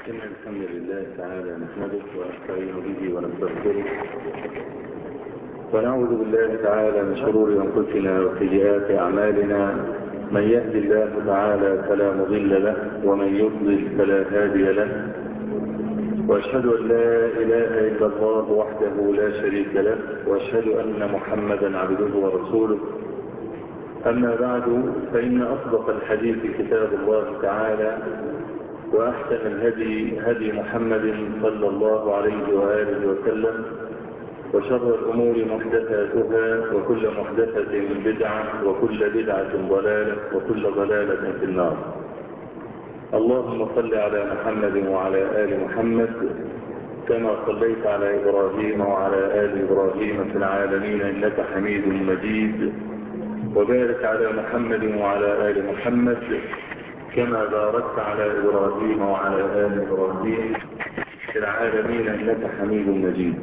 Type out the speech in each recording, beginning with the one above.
إن الحمد لله تعالى نحمده ونستعين به ونستغفره ونعوذ بالله تعالى من شرور أنفسنا وسيئات أعمالنا. من يهد الله تعالى فلا مضل له ومن يضلل فلا هادي له، وأشهد أن لا إله إلا الله وحده لا شريك له، وأشهد أن محمدا عبده ورسوله. أما بعد، فإن أصدق الحديث كتاب الله تعالى، وأحسن الهدي هدي محمد صلى الله عليه وآله وسلم، وشر الأمور محدثاتها، وكل محدثة بدعة، وكل بدعة ضلالة، وكل ضلالة في النار. اللهم صل على محمد وعلى آل محمد كما صليت على إبراهيم وعلى آل إبراهيم في العالمين إنك حميد مجيد، وبارك على محمد وعلى آل محمد كما باركت على إبراهيم وعلى آل إبراهيم في العالمين إنك حميد مجيد.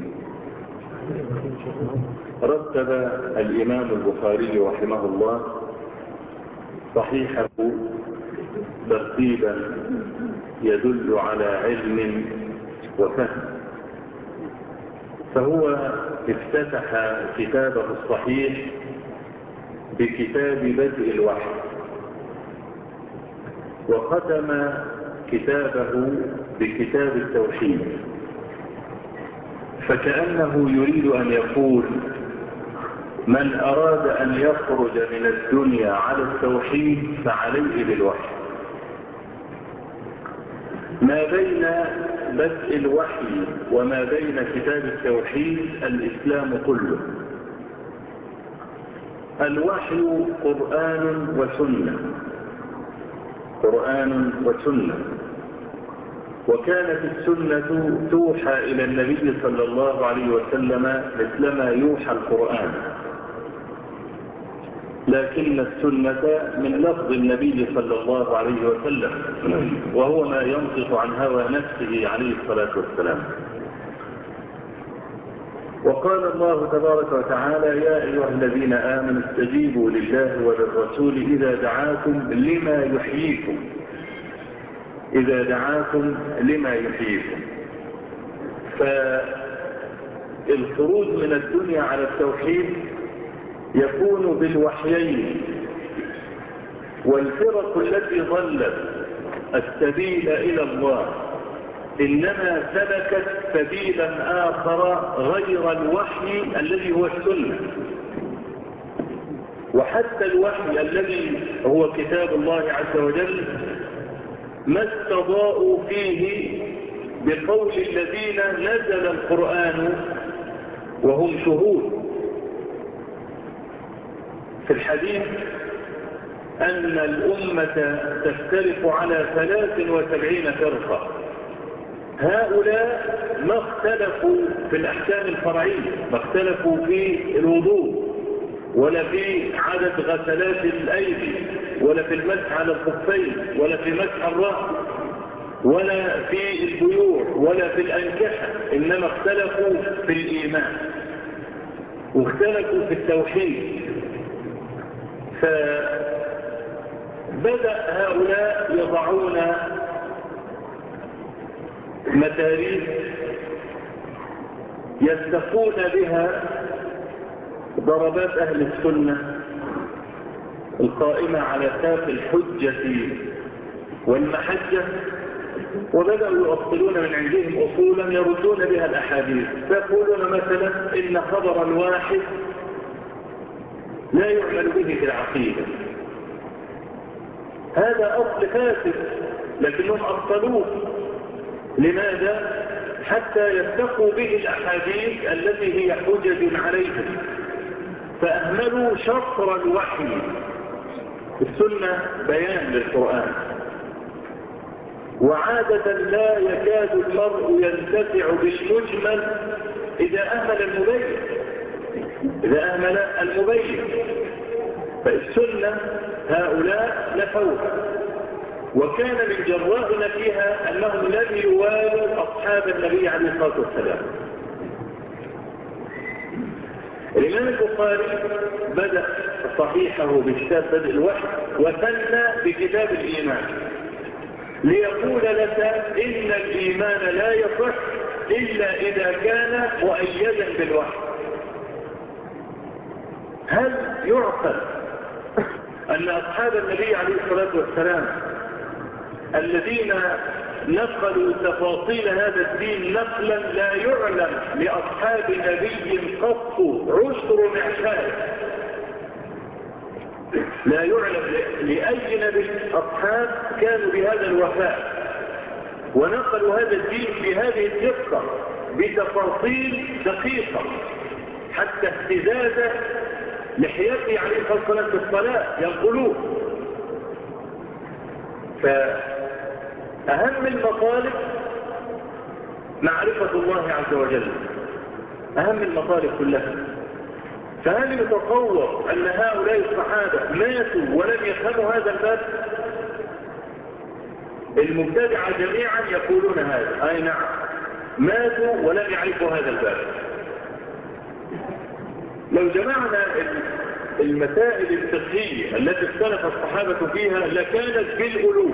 رتب الإمام البخاري رحمه الله صحيحه ترتيبا يدل على علم وفهم، فهو افتتح كتابه الصحيح بكتاب بدء الوحي، وختم كتابه بكتاب التوحيد، فكأنه يريد أن يقول: من أراد أن يخرج من الدنيا على التوحيد فعليه بالوحي. ما بين بدء الوحي وما بين كتاب التوحيد الإسلام كله. الوحي قرآن وسنة، قرآن وسنة، وكانت السنة توحى إلى النبي صلى الله عليه وسلم مثلما يوحى القرآن، لكن السنة من لفظ النبي صلى الله عليه وسلم، وهو ما ينطق عن هوى نفسه عليه الصلاة والسلام. وقال الله تبارك وتعالى: يا أيها الذين آمنوا استجيبوا لله وللرسول إذا دعاكم لما يحييكم، إذا دعاكم لما يحييكم. فالخروج من الدنيا على التوحيد يكون بالوحيين، والفرق التي ضلت السبيل إلى الله إنما سلكت سبيلا آخر غير الوحي الذي هو السنة. وحتى الوحي الذي هو كتاب الله عز وجل ما استضاءوا فيه بقول الذين نزل القرآن وهم شهود. في الحديث أن الأمة تفترق على 73 فرقة، هؤلاء ما اختلفوا في الأحكام الفرعية، ما اختلفوا في الوضوء، ولا في عدد غسلات الأيدي، ولا في المسح على الخفين، ولا في مسح الرأس، ولا في البيوع، ولا في الأنكحة، إنما اختلفوا في الإيمان واختلفوا في التوحيد. فبدأ هؤلاء يضعون متاريخ يستقون بها ضربات أهل السنة القائمة على ساق الحجة والمحجة، وبدأوا يؤصلون من عندهم أصولا يردون بها الأحاديث. فيقولون مثلا إن خبر الواحد لا يعمل به في العقيدة، هذا أصل فاسد، لكنهم أصلوه. لماذا؟ حتى يتقوا به الأحاديث التي هي حجج عليهم، فأهملوا شطر الوحي. السنة بيان للقرآن، وعادة لا يكاد المرء ينتفع بالمجمل إذا أهمل المبين، إذا أهمل المبين. فالسنة هؤلاء نفوها، وكان من جرائنا فيها أنهم لم يوالوا أصحاب النبي عليه الصلاة والسلام. الإمام البخاري بدأ صحيحه بكتاب بدء الوحي، وثنى بكتاب الإيمان. ليقول لك إن الإيمان لا يصح إلا إذا كان مؤيدا بالوحي. هل يعقل أن أصحاب النبي عليه الصلاة والسلام الذين نقلوا تفاصيل هذا الدين نقلا لا يعلم لأصحاب نبي قط عشر معشار، لا يعلم لأي نبي أصحاب كانوا بهذا الوفاء ونقلوا هذا الدين بهذه الدقة بتفاصيل دقيقة حتى اهتزاز لحيته عليه الصلاة والسلام في الصلاة ينقلوه. فأهم المطالب معرفة الله عز وجل، أهم المطالب كلها. فهل يتصور أن هؤلاء الصحابة ماتوا ولم يفهموا هذا الباب؟ المبتدعة جميعا يقولون هذا، أي نعم ماتوا ولم يعرفوا هذا الباب. لو جمعنا المسائل الفقهية التي اختلف الصحابة فيها لكانت بالألوف،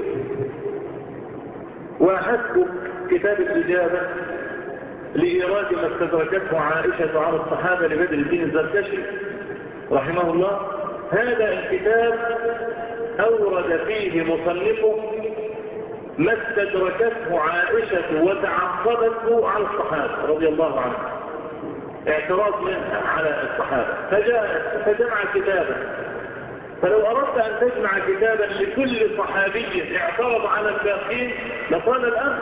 وحسب كتاب الإجابة لإيراد ما استدركته عائشة عن الصحابة لبدر الدين الزركشي رحمه الله، هذا الكتاب أورد فيه مصنفه ما استدركته عائشة وتعقبته على الصحابة رضي الله عنهم، اعتراض منها على الصحابة، فجمع كتابا. فلو أردت أن تجمع كتابا لكل صحابي اعترض على الباقين لطال الأمر.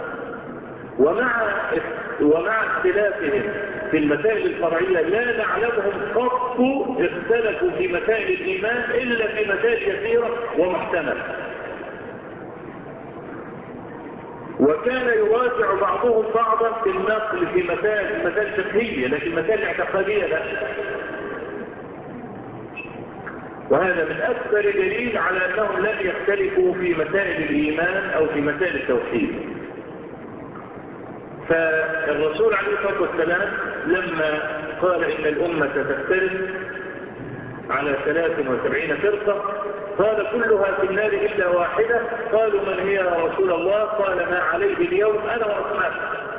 ومع اختلافهم في المسائل الفرعية لا نعلمهم قط اختلفوا في مسائل الإيمان إلا في مسائل يسيرة ومحتملة. وكان يراجع بعضهم بعضا في النقل في مسائل فقهية، لكن مسائل اعتقادية لا. وهذا من أكبر دليل على أنهم لم يختلفوا في مسائل الإيمان أو في مسائل التوحيد. فالرسول عليه الصلاة والسلام لما قال إن الأمة تفترق على 73 فرقة قال كلها في النار إلا واحدة. قالوا من هي يا رسول الله؟ قال ما عليه اليوم أنا وأصحابي.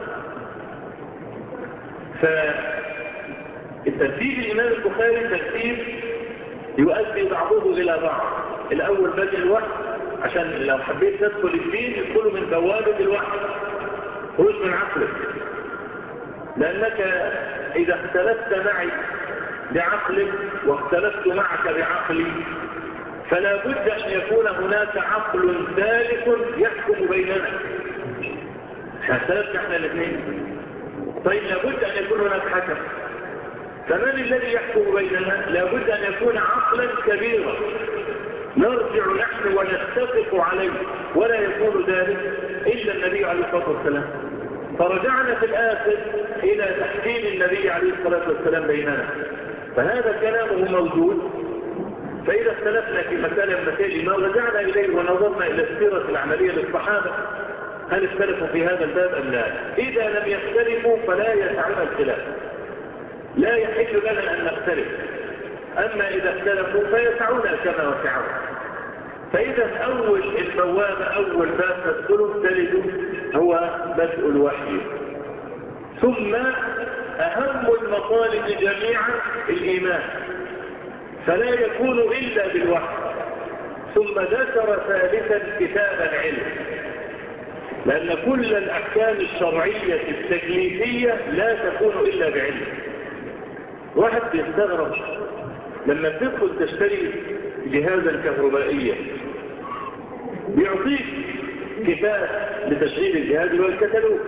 فالترتيب الإمام البخاري ترتيب يؤدي بعضه إلى بعض. الأول بدء الوحي عشان لو حبيت تدخل الدين يدخلوا من بوابة الوحي، خروج من عقلك، لأنك إذا اختلفت معي بعقلك واختلفت معك بعقلي فلا بد أن يكون هناك عقل ثالث يحكم بيننا. اختلفت احنا الاثنين، طيب لابد أن يكون هناك حكم. فمن الذي يحكم بيننا؟ لابد أن يكون عقلا كبيرا نرجع نحن ونتفق عليه، ولا يكون ذلك إلا النبي عليه الصلاة والسلام. فرجعنا في الآخر إلى تحكيم النبي عليه الصلاة والسلام بيننا، فهذا كلامه موجود. فإذا اختلفنا في مسألة من مسائل ما رجعنا إليه ونظرنا إلى السيرة العملية للصحابة هل اختلفوا في هذا الباب أم لا؟ إذا لم يختلفوا فلا يسعنا الخلاف، لا يحل لنا أن نختلف. أما إذا اختلفوا فيسعونا كما وسعوا. فإذا أول البوابة أول باب تدخله تلد هو بدء الوحي. ثم أهم المطالب جميعا الإيمان، فلا يكون إلا بالوحي. ثم ذكر ثالثا كتاب العلم، لأن كل الأحكام الشرعية التكليفية لا تكون إلا بعلم. واحد يستغرب لما تدخل تشتري جهازا كهربائيا بيعطيك كتاب لتشغيل الجهاز والكتالوج،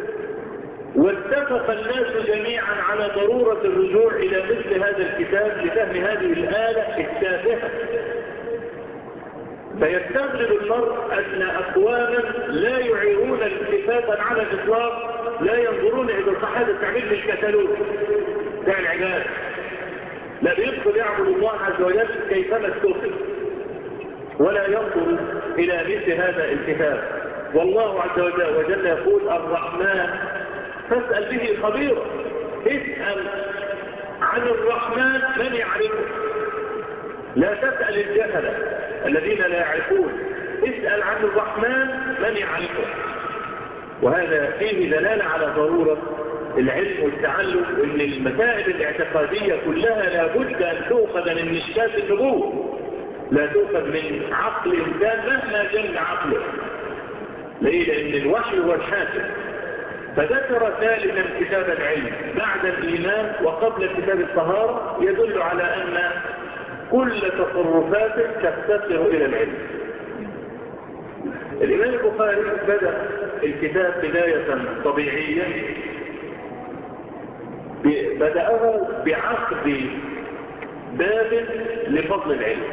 واتفق الناس جميعا على ضرورة الرجوع إلى مثل هذا الكتاب لفهم هذه الآلة التافهة. فيستغرب المرء أن أقواما لا يعيرون التفاتا على الإطلاق لا ينظرون إذا صح هذا التعبير بالكتالوج بتاع العباد، لا بيدخل يعبد الله عز وجل كيفما استوفي ولا ينظر إلى مثل هذا الكتاب. والله عز وجل يقول الرحمن فاسأل به خبيرا، اسأل عن الرحمن من يعرفه، لا تسأل الجهلة الذين لا يعرفون. اسأل عن الرحمن من يعرفه. وهذا فيه دلالة على ضرورة العلم والتعلم، وان المسائل الاعتقادية كلها لابد ان تؤخذ من مشكات النبوة، لا تؤخذ من عقل انسان مهما جل عقله. ليه؟ لان الوحي هو الحاكم. فذكر ثالثا كتاب العلم بعد الإيمان وقبل كتاب الطهارة، يدل على أن كل تصرفات تختصر إلى العلم. الإمام البخاري بدأ الكتاب بداية طبيعية، بدأه بعقد باب لفضل العلم،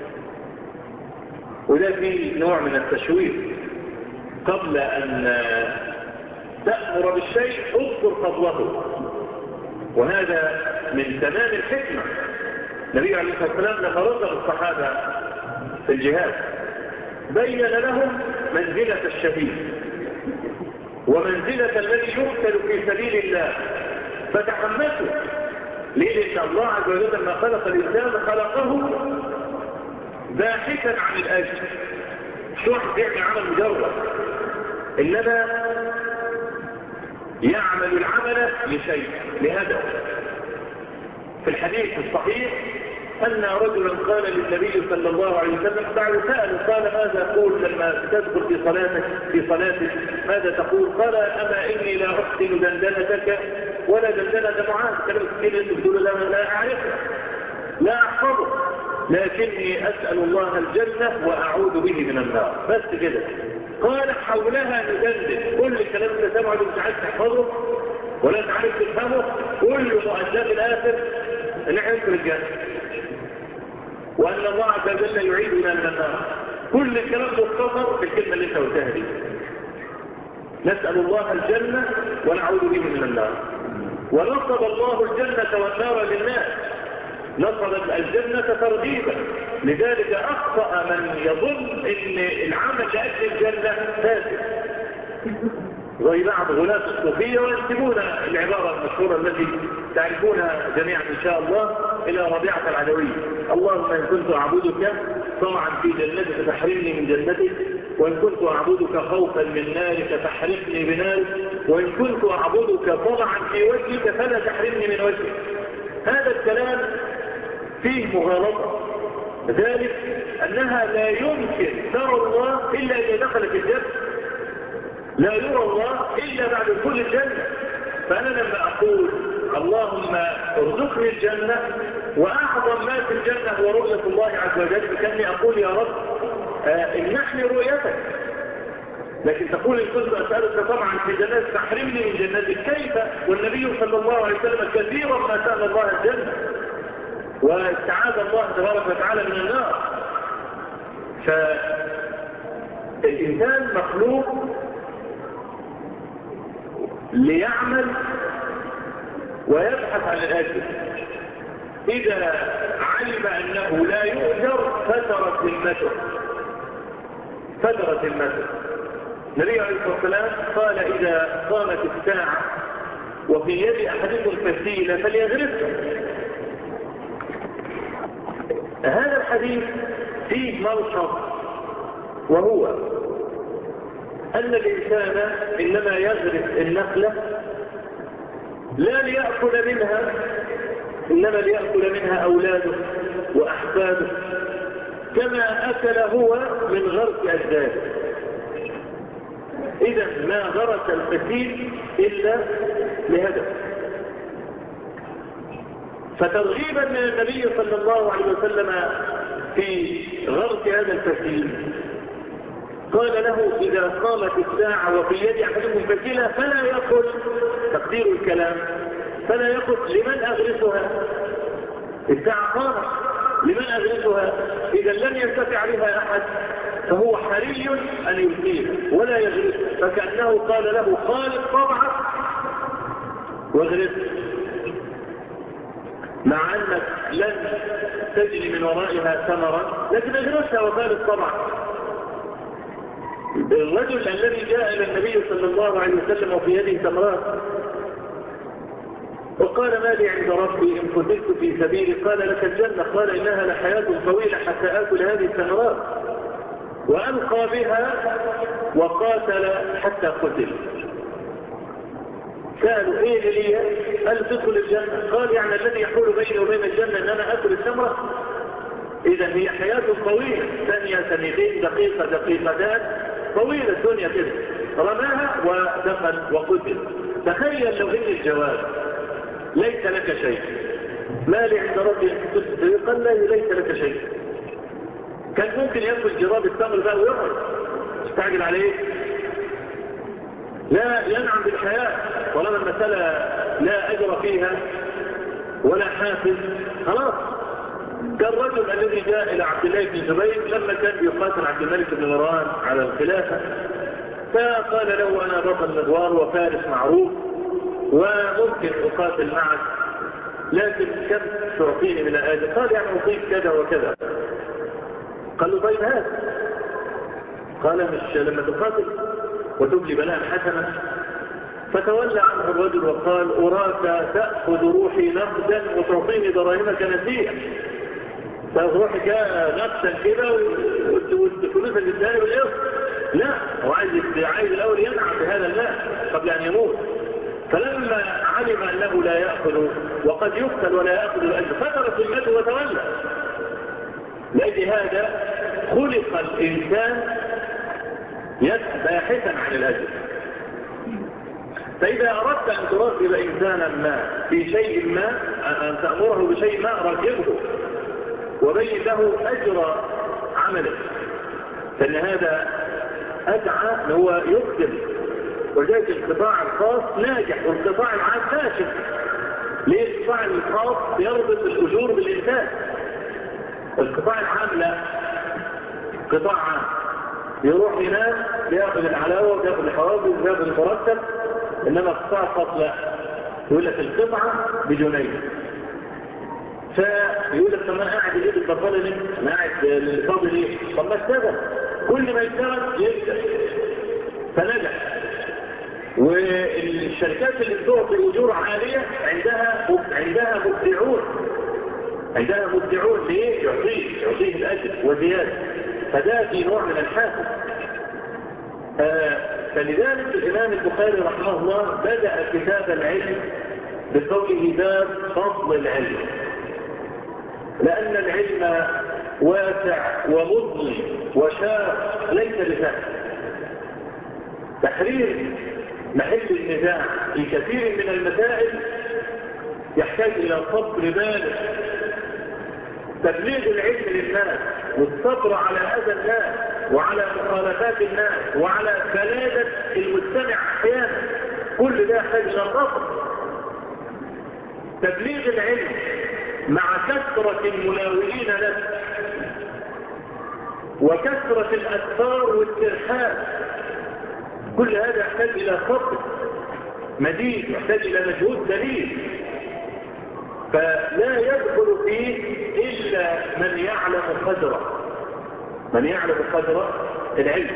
وده فيه نوع من التشويق. قبل أن تأمر بالشيء اذكر فضله، وهذا من تمام الحكمة. النبي عليه الصلاة والسلام لما رغب الصحابة في الجهاد بين لهم منزلة الشهيد ومنزلة الذي يقتل في سبيل الله، فتحمسوا. ليه؟ لأن الله عز وجل لما خلق الإنسان خلقه باحثا عن الأجر، مش واحد بيعمل عمل مجرد، إنما يعمل العمل لشيء، لهدف. في الحديث الصحيح أن رجلا قال للنبي صلى الله عليه وسلم بعد سأله قال ماذا تقول لما تدخل في صلاتك ماذا تقول؟ قال أما إني لا أحسن دندنتك ولا دندنة معاذ. كلمة كثير أنت بتقول لا أعرفه لا أحفظه، لكني أسأل الله الجنة وأعوذ به من النار، بس كده. قال حولها ندندن، كل الكلام اللي سمعه مش عارف تحفظه ولا تعرف تفهمه، كل مؤداه الآخر ان احنا ندخل الجنة وأن الله عز وجل يعيدنا من النار. كل الكلام مختصر في الكلمة اللي انت قلتها دي، نسأل الله الجنة ونعوذ به من النار. ونصب الله الجنة والنار للناس، نصب الجنة ترغيبا، لذلك أخطأ من يظن ان العمل لأجل الجنة فاسد، زي بعض غلاة الصوفية وينسبون العبارة المشهورة التي تعرفونها جميعا إن شاء الله إلى ربيعة العدوية: اللهم إن كنت أعبدك طمعا في جنتك فاحرمني من جنتك، وإن كنت أعبدك خوفا من نارك فاحرمني بنارك، وإن كنت أعبدك طمعا في وجهك فلا تحرمني من وجهك. هذا الكلام فيه مغالطة، ذلك أنها لا يمكن ترى الله إلا إذا دخلت الجنة، لا يرى الله إلا بعد دخول الجنة. فأنا لما أقول اللهم ارزقني الجنة، وأعظم ما في الجنة هو رؤية الله عز وجل، كأني أقول يا رب امنحني رؤيتك. لكن تقول إن كنت أسألك طبعا في جنتك فاحرمني من جنتك، كيف والنبي صلى الله عليه وسلم كثيرا ما سأل الله الجنة واستعاذ الله تبارك وتعالى من النار. فالإنسان مخلوق ليعمل ويبحث عن الأجر. إذا علم أنه لا يؤجر فترت همته. النبي عليه الصلاة والسلام قال إذا قامت الساعة وفي يد أحدكم فسيلة فليغرسها. هذا الحديث فيه ملحظ، وهو أن الإنسان إنما يغرس النخلة لا ليأكل منها، إنما ليأكل منها أولاده وأحفاده، كما أكل هو من غرس أجداده. إذا ما غرس الفسيل إلا لهدف. فترغيبا من النبي صلى الله عليه وسلم في غرس هذا الفسيل قال له إذا قامت الساعة وفي يد أحدكم فسيلة فلا يقل، تقدير الكلام، فلا يقل لمن أغرسها؟ الساعة قامت، لمن أغرسها؟ إذا لم ينتفع بها أحد فهو حري أن يلقيها ولا يغرسها، فكأنه قال له خالق طبعا واغرسها، مع أنك لن تجري من ورائها ثمرا، لكن اغرسها وخالق طبعا. الرجل الذي جاء إلى النبي صلى الله عليه وسلم وفي يده تمرات وقال ما لي عند ربي إن قتلت في سبيلي؟ قال لك الجنة. قال إنها لحياة طويلة حتى آكل هذه الثمرات. وألقى بها وقاتل حتى قتل. سألوا ايه اللي قال تدخل الجنة؟ قال يعني الذي يحول بيني وبين الجنة ان انا اكل الثمرة؟ اذا هي حياة طويلة، ثانية ثانيتين دقيقة دقيقتان، طويلة الدنيا كده. رماها ودخل وقتل. تخيل لو ان الجواب ليس لك شيء، ما لي عند ربي قال لا ليس لك شيء، كان ممكن يأكل جراب التمر بقى ويقعد استعجل عليه. لا ينعم بالحياة طالما المسألة لا أجر فيها ولا حافز، خلاص. كالرجل الذي جاء إلى عبد الله بن زبير لما كان يقاتل عبد الملك بن مروان على الخلافة، فقال له أنا بطل مغوار وفارس معروف وممكن أقاتل معك، لكن كم تعطيني من الآجر؟ قال يعني أعطيك كذا وكذا. قال له طيب هذا. قال مش لما تقاتل وتبلي بلاء حسنا؟ فتولى عنه الرجل وقال أراك تأخذ روحي نقدا وتعطيني دراهمك نسيئة. تأخذ روحك نقدا كده والفلوس اللي اداني بالقسط؟ لا، هو عايز الأول ينعم بهذا المال قبل أن يموت. فلما علم أنه لا يأخذ وقد يقتل ولا يأخذ الأجر فترك المال وتولى. لأجل هذا خلق الإنسان باحثا عن الأجر. فإذا أردت أن ترغب إنسانا ما في شيء ما، أن تأمره بشيء ما، رغبه وبين له أجر عمله، فإن هذا أدعى أن هو يقدم. وذلك القطاع الخاص ناجح والقطاع العام فاشل. ليه القطاع الخاص يربط الأجور بالإنتاج؟ القطاع العام لا، قطاع عام يروح ينام ياخذ العلاوة وياخذ الحوافز وياخذ المرتب، إنما القطاع الخاص لا، يقول لك القطعة بجنيه. فيقول لك طب انا قاعد ايه بالبطاله ليه؟ انا قاعد الفاضي ليه؟ طب ما اشتغل، كل ما يشتغل يكسب. فنجح. والشركات اللي بتعطي اجور عاليه عندها مبدعون، عندها مبدعون ليه؟ يعطيه الاجر وزياده. فده في نوع من الحافز. فلذلك الامام البخاري رحمه الله بدأ كتاب العلم بقوله باب فضل العلم، لأن العلم واسع ومضني وشاق ليس بسهل. تحرير محل النزاع في كثير من المسائل يحتاج إلى صبر بالغ. تبليغ العلم للناس والصبر على أذى الناس وعلى مخالفات الناس وعلى بلادة المستمع أحيانا، كل ده يحتاج إلى صبر. تبليغ العلم مع كثرة المناولين له وكثرة الأسفار والترحال، كل هذا يحتاج إلى صبر مديد، يحتاج إلى مجهود دليل. فلا يدخل فيه إلا من يعلم قدره، من يعلم قدر العلم.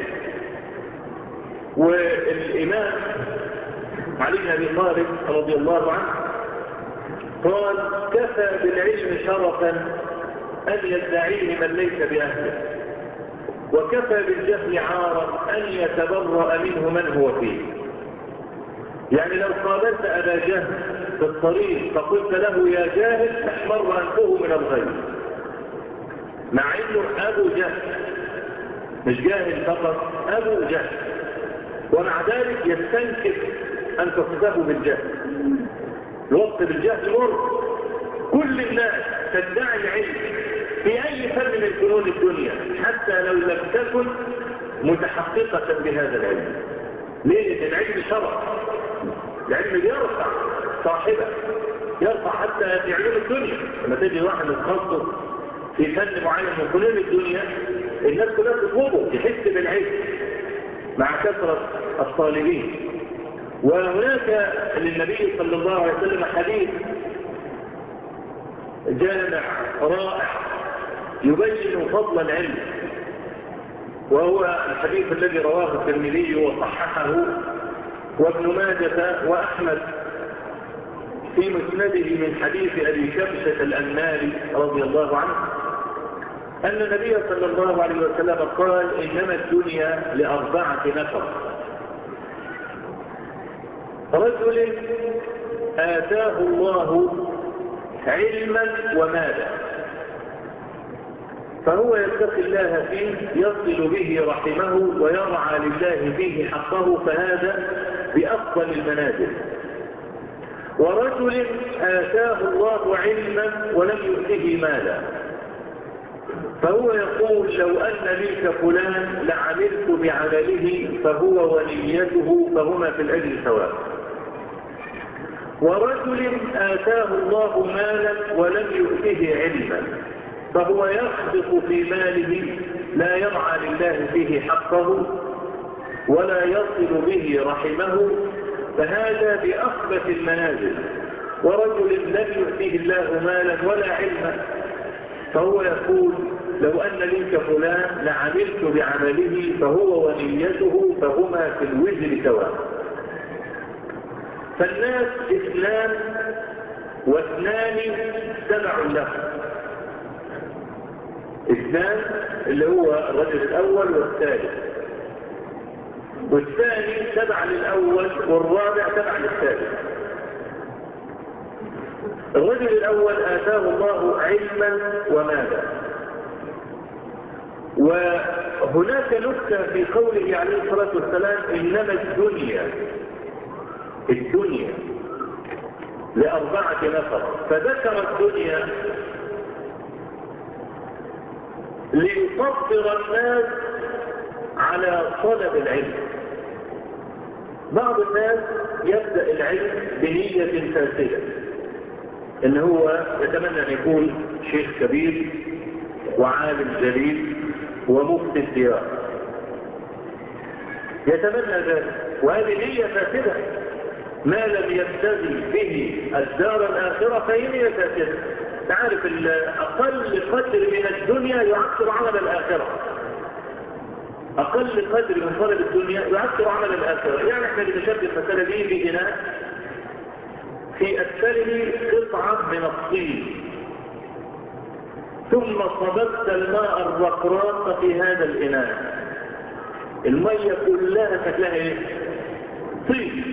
والإمام علي بن أبي طالب رضي الله عنه قال كفى بالعلم شرفا أن يدعيه من ليس بأهله، وكفى بالجهل عارا أن يتبرأ منه من هو فيه. يعني لو قابلت أبا جهل في الطريق فقلت له يا جاهل احمر أنفه من الغيظ، مع انه أبو جهل، مش جاهل فقط، أبو جهل، ومع ذلك يستنكف أن تصفه بالجهل. الوصف بالجهل مر. كل الناس تدعي العلم في أي فن من فنون الدنيا حتى لو لم تكن متحققة بهذا العلم. ليه؟ لأن العلم شرف، العلم يرفع صاحبه، يرفع حتى في علوم الدنيا. لما تجي واحد متخصص في فن معين من فنون الدنيا الناس كلها تطلبه، يحس بالعلم مع كثرة الطالبين. وهناك للنبي صلى الله عليه وسلم حديث جامع رائع يبين فضل العلم، وهو الحديث الذي رواه الترمذي وصححه وابن ماجه وأحمد في مسنده من حديث أبي كبشة الأنماري رضي الله عنه أن النبي صلى الله عليه وسلم قال إنما الدنيا ل4 نفر: رجل آتاه الله علما ومالا فهو يتقي الله فيه يصل به رحمه ويرعى لله فيه حقه، فهذا بأفضل المنازل. ورجل آتاه الله علما ولم يؤته مالا فهو يقول لو أن لي كفلان لعملت بعمله فهو ونيته فهما في الأجر سواء. ورجل آتاه الله مالا ولم يؤته علما فهو يخبط في ماله لا يرعى لله فيه حقه ولا يصل به رحمه، فهذا بأخبث المنازل. ورجل لم يؤته الله مالا ولا علما فهو يقول لو أن لي كفلان لعملت بعمله فهو ونيته فهما في الوزر سواء. فالناس 2 و2 تبع له. 2 اللي هو الرجل الأول والثالث، والثاني تبع للأول والرابع تبع للثالث. الرجل الأول آتاه الله علما ومالا. وهناك نكتة في قوله عليه الصلاة والسلام إنما الدنيا ل4 نفر، فذكر الدنيا ليصبر الناس على طلب العلم. بعض الناس يبدأ العلم بنية فاسدة، إن هو يتمنى أن يكون شيخ كبير وعالم جليل ومفتي الديار، يتمنى ذلك، وهذه نية فاسدة. ما لم يبتغي به الدار الآخرة فهي نية فاسدة. تعرف أقل قدر من الدنيا يعكر عمل الآخرة. أقل قدر من طلب الدنيا يعكر عمل الآخرة. يعني احنا بنشبه المسألة دي بإناء في أسفله قطعة من الطين، ثم صببت الماء الرقراق في هذا الإناء، المية كلها شكلها ايه؟ طين،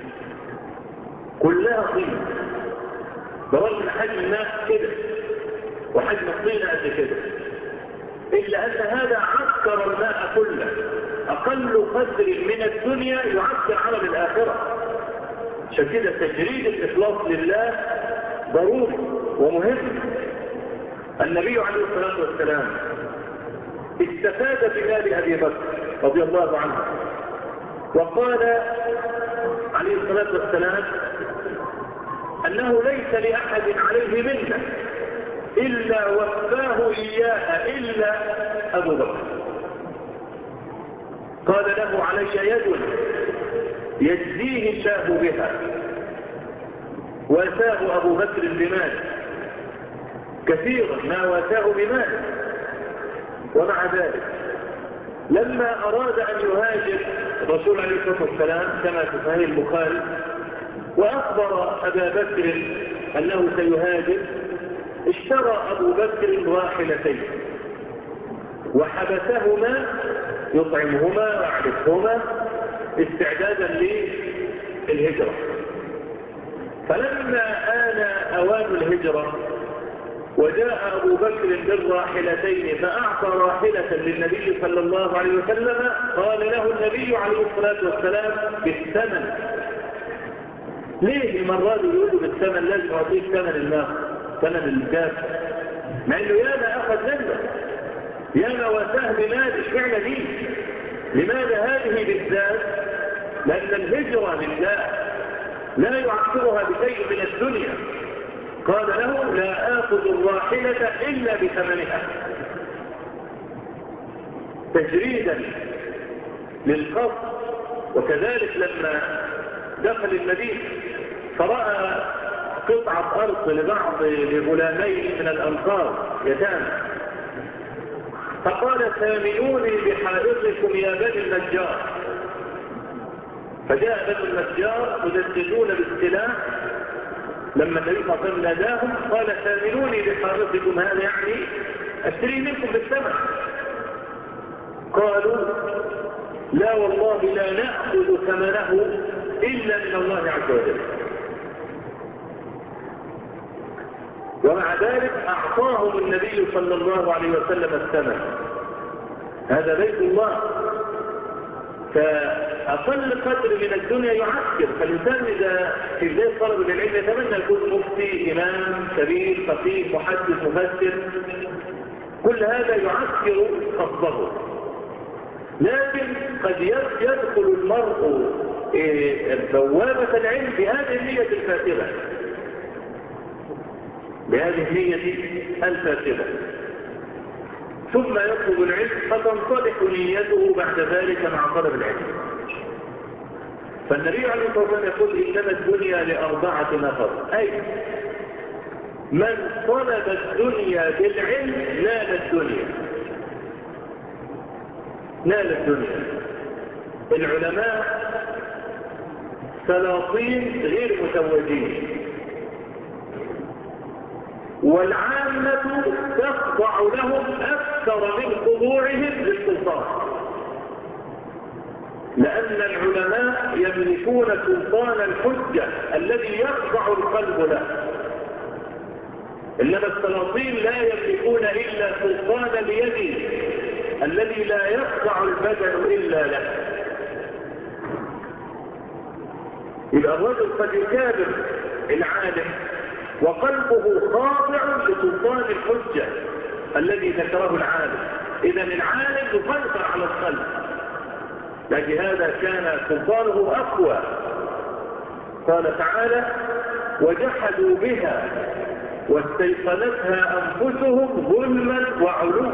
كلها طين، برغم من حجم الماء كده وحجم الطين قد كده، إلا أن هذا عكر الماء كله. أقل قدر من الدنيا يعكر عمل الآخرة. عشان كده تجريد الإخلاص لله ضروري ومهم. النبي عليه الصلاة والسلام استفاد بمال أبي بكر رضي الله عنه، وقال عليه الصلاة والسلام أنه ليس لأحد عليه منه إلا وفاه إياها إلا أبو بكر. قال له علي يد يجزيه الله بها، واتاه أبو بكر بماله كثيرا ما واتاه بماله. ومع ذلك لما أراد أن يهاجر الرسول عليه الصلاة والسلام كما في صحيح البخاري وأخبر أبا بكر أنه سيهاجر، اشترى أبو بكر راحلتين وحبسهما يطعمهما ويعرفهما استعدادا للهجرة. فلما آن أوان الهجرة وجاء أبو بكر بالراحلتين فأعطى راحلة للنبي صلى الله عليه وسلم، قال له النبي عليه الصلاة والسلام بالثمن. ليه المرة دي يقول له بالثمن؟ لازم يعطيه ثمن الناقة، ثمن الكافة، مع انه ياما اخذ منه، ياما واساه بمال. اشمعنى دي؟ لماذا هذه بالذات؟ لأن الهجرة لله لا يعكرها بشيء من الدنيا. قال له لا آخذ الراحلة إلا بثمنها، تجريدا للقصد. وكذلك لما دخل المدينة فرأى قطعة أرض لغلامين من الأنصار يتامى، فقال ثامنوني بحائطكم يا بني النجار. فجاء بني النجار مدججون بالسلاح، لما النبي صلى الله عليه وسلم ناداهم قال ثامنوني بحائطكم، هذا يعني اشتريه منكم بالثمن. قالوا لا والله لا نأخذ ثمنه إلا من الله عز وجل. ومع ذلك أعطاهم النبي صلى الله عليه وسلم الثمن. هذا بيت الله، فأقل قدر من الدنيا يعسكر. فالإنسان إذا في بداية طلب العلم يتمنى يكون مفتي، إمام كبير، فقيه، محدث، مفسر، كل هذا يعسكر قصده. لكن قد يدخل المرء بوابة العلم بهذه النية الفاسدة، بهذه النية الفاسدة، ثم يطلب العلم فتنصلح نيته بعد ذلك مع طلب العلم. فالنبي عليه الصلاة والسلام يقول إنما الدنيا لأربعة نفر، أي من طلب الدنيا بالعلم نال الدنيا. نال الدنيا. العلماء سلاطين غير متوجين، والعامة تخضع لهم أكثر من خضوعهم للسلطان، لأن العلماء يملكون سلطان الحجة الذي يخضع القلب له، إنما السلاطين لا يملكون إلا سلطان اليد الذي لا يخضع البدن إلا له. يبقى الرجل قد يكابر العالم وقلبه خاضع لسلطان الحجة الذي ذكره العالم. إذا العالم يسيطر على القلب، لهذا كان سلطانه أقوى. قال تعالى وجحدوا بها واستيقنتها أنفسهم ظلما وعلوا.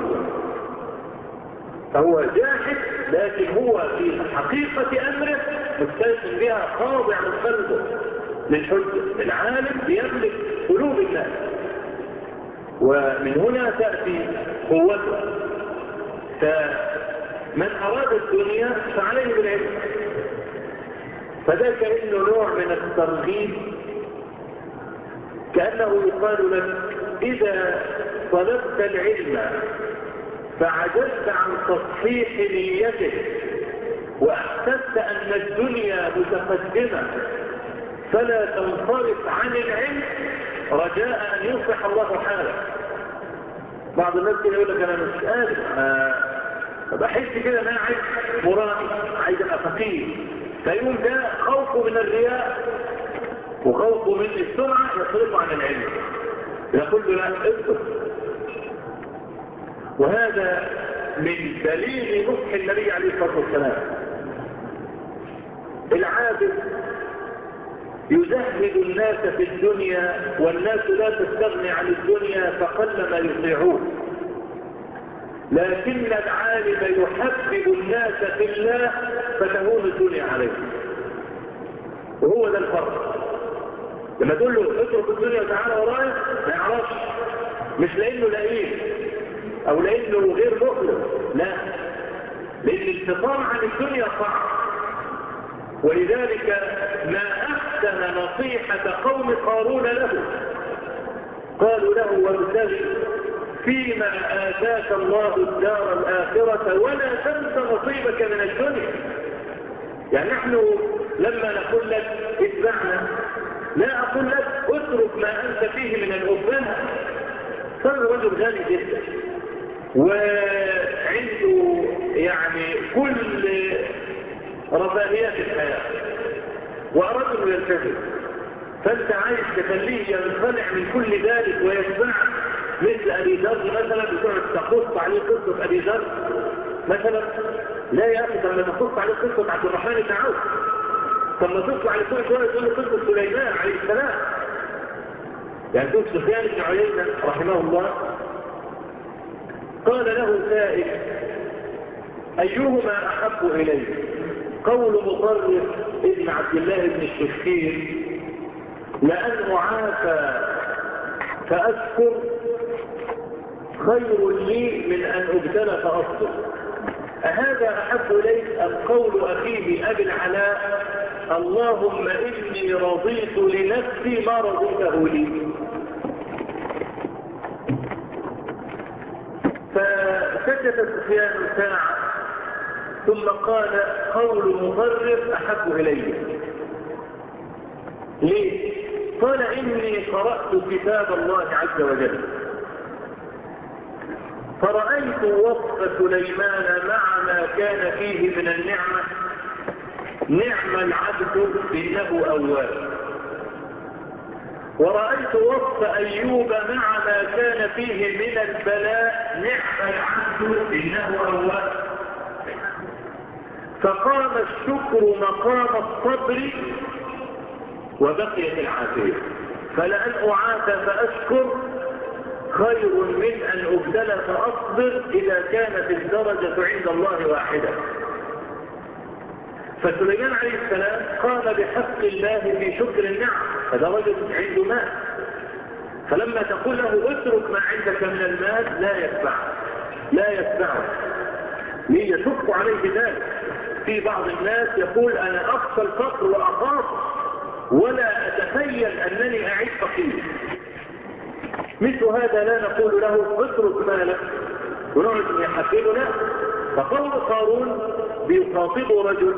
فهو جاحد، لكن هو في حقيقة أمره مستيقن بها، خاضع من قلبه للحجة. العالم يملك قلوب الناس، ومن هنا تأتي قوته. فمن أراد الدنيا فعليه بالعلم. فده كأنه نوع من الترغيب، كأنه يقال لك إذا طلبت العلم فعجزت عن تصحيح نيتك وأحسست أن الدنيا متقدمة فلا تنصرف عن العلم رجاء أن يصلح الله حالك. بعض الناس كده يقول لك أنا مش قادر، بحس كده أن أنا عايز مرائي، عايز أبقى فقيه، فيقوم ده خوفه من الرياء وخوفه من السرعة يصرفه عن العلم. يقول له لا اصبر. وهذا من دليل نصح النبي عليه الصلاة والسلام. العابد يزهد الناس في الدنيا والناس لا تستغني عن الدنيا فقل ما يطيعون، لكن العالم يحبب الناس في الله فتهون الدنيا عليه. وهو ده الفرق. لما تقول له اترك الدنيا وتعالى ورايا ما يعرفش، مش لانه لئيم او لانه غير مخلص، لا، لان الانفصام عن الدنيا صعب. ولذلك ما احسن نصيحة قوم قارون له. قالوا له وابتغ فيما آتاك الله الدار الآخرة ولا تنس نصيبك من الدنيا. يعني نحن لما نقول لك اتبعنا لا أقول لك اترك ما أنت فيه من الأبناء. صار رجل غني جدا وعنده يعني كل رفاهيات الحياة وأراد أن يلتزم، فأنت عايز تخليه ينخلع من كل ذلك ويتبعك مثل أبي ذر مثلا، بتقعد تقص عليه قصة أبي ذر مثلا. لا يا أخي، لما تقص عليه قصة عبد الرحمن بن عوف، لما تطلع على كل شوية تقول له قصة سليمان عليه السلام. يعني تقول سفيان بن عيينة رحمه الله قال له سائل أيهما أحب إليه؟ قول مطرف ابن عبد الله بن الشخير لأن أعافى فأشكر خير لي من أن أبتلى فأصبر. أهذا أحب إليك أم قول أخيه أبي العلاء اللهم إني رضيت لنفسي ما رضيته لي؟ فسكت سفيان ساعة ثم قال: قول مطرف أحب إلي. ليه؟ قال: إني قرأت كتاب الله عز وجل فرأيت وصف سليمان مع ما كان فيه من النعمة: نعم العبد إنه أواب. ورأيت وصف أيوب مع ما كان فيه من البلاء: نعم العبد إنه أواب. فقام الشكر مقام الصبر وبقيت العافية. فلأن أعافى فأشكر خير من أن أبتلى فأصبر إذا كانت الدرجة عند الله واحدة. فسليمان عليه السلام قام بحق الله في شكر النعم، هذا رجل عنده مال، فلما تقول له اترك ما عندك من المال لا يتبعه ليشق عليه ذلك. في بعض الناس يقول: أنا أخشى الفقر وأخاف ولا أتخيل أنني أعيش فقير. مثل هذا لا نقول له اترك مالك ونقعد يحفله، لا. فقول قارون بيخاطبه رجل: